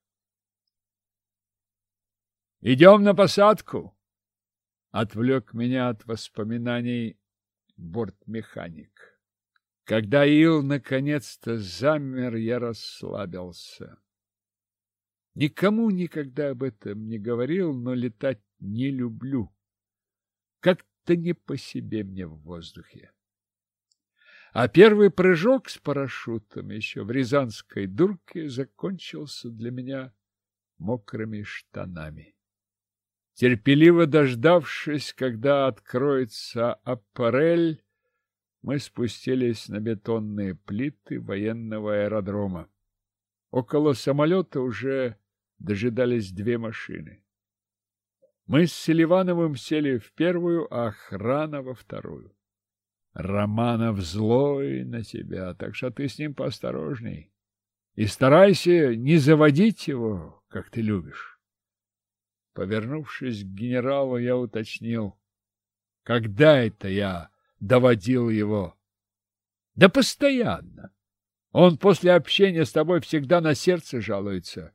«Идем на посадку!» — отвлек меня от воспоминаний бортмеханик. Когда ил наконец-то замер, я расслабился. Никому никогда об этом не говорил, но летать не люблю. Как-то не по себе мне в воздухе. А первый прыжок с парашютом еще в Рязанской дурке закончился для меня мокрыми штанами. Терпеливо дождавшись, когда откроется аппарель, мы спустились на бетонные плиты военного аэродрома. Около самолета уже дожидались две машины. Мы с Селивановым сели в первую, а охрана во вторую. Романов злой на тебя, так что ты с ним поосторожней. И старайся не заводить его, как ты любишь. Повернувшись к генералу, я уточнил: когда это я доводил его? Да постоянно. Он после общения с тобой всегда на сердце жалуется.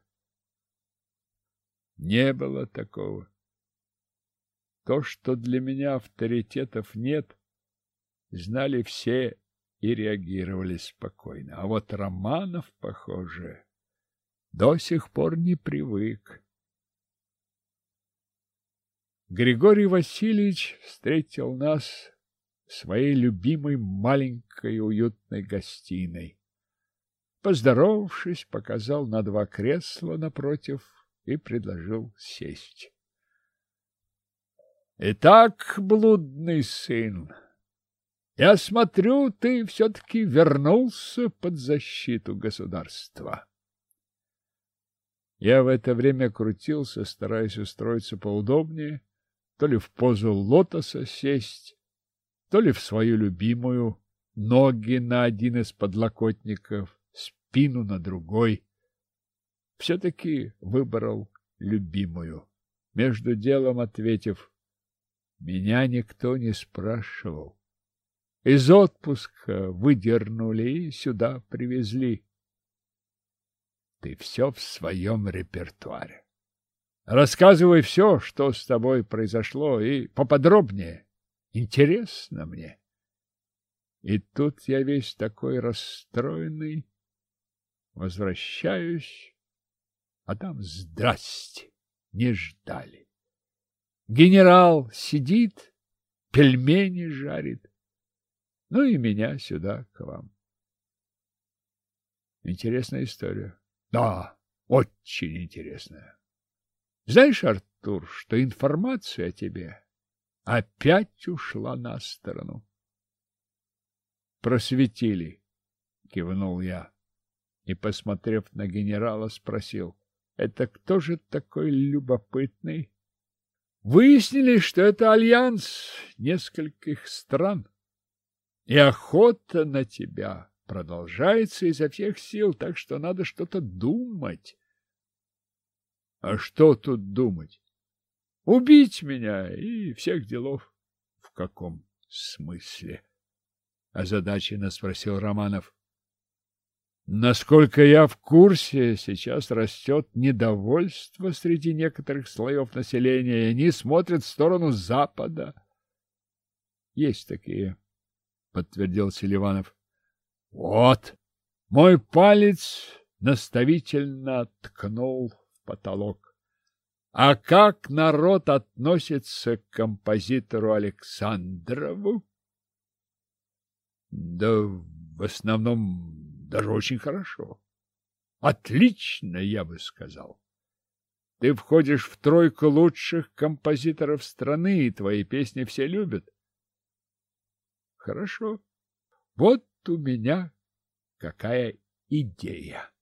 Не было такого. То, что для меня авторитетов нет, знали все и реагировали спокойно. А вот Романов, похоже, до сих пор не привык. Григорий Васильевич встретил нас в своей любимой маленькой уютной гостиной. Поздоровавшись, показал на два кресла напротив и предложил сесть. — Итак, блудный сын, я смотрю, ты все-таки вернулся под защиту государства. Я в это время крутился, стараясь устроиться поудобнее, то ли в позу лотоса сесть, то ли в свою любимую, ноги на один из подлокотников, спину на другой. Все-таки выбрал любимую, между делом ответив: меня никто не спрашивал. Из отпуска выдернули и сюда привезли. Ты все в своем репертуаре. Рассказывай все, что с тобой произошло, и поподробнее. Интересно мне. И тут я весь такой расстроенный. Возвращаюсь, а там здрасте, не ждали. Генерал сидит, пельмени жарит. Ну и меня сюда к вам. Интересная история. Да, очень интересная. Знаешь, Артур, что информация о тебе опять ушла на сторону? Просветили, кивнул я и, посмотрев на генерала, спросил: это кто же такой любопытный? Выяснили, что это альянс нескольких стран, и охота на тебя продолжается изо всех сил, так что надо что-то думать. А что тут думать? Убить меня и всех делов. В каком смысле? Озадаченно спросил Романов. Насколько я в курсе, сейчас растет недовольство среди некоторых слоев населения, и они смотрят в сторону Запада. Есть такие, подтвердил Селиванов. Вот, Мой палец наставительно ткнул в потолок. А как народ относится к композитору Александрову? Да в основном даже очень хорошо. Отлично, я бы сказал. Ты входишь в тройку лучших композиторов страны, и твои песни все любят. Хорошо. Вот у меня какая идея.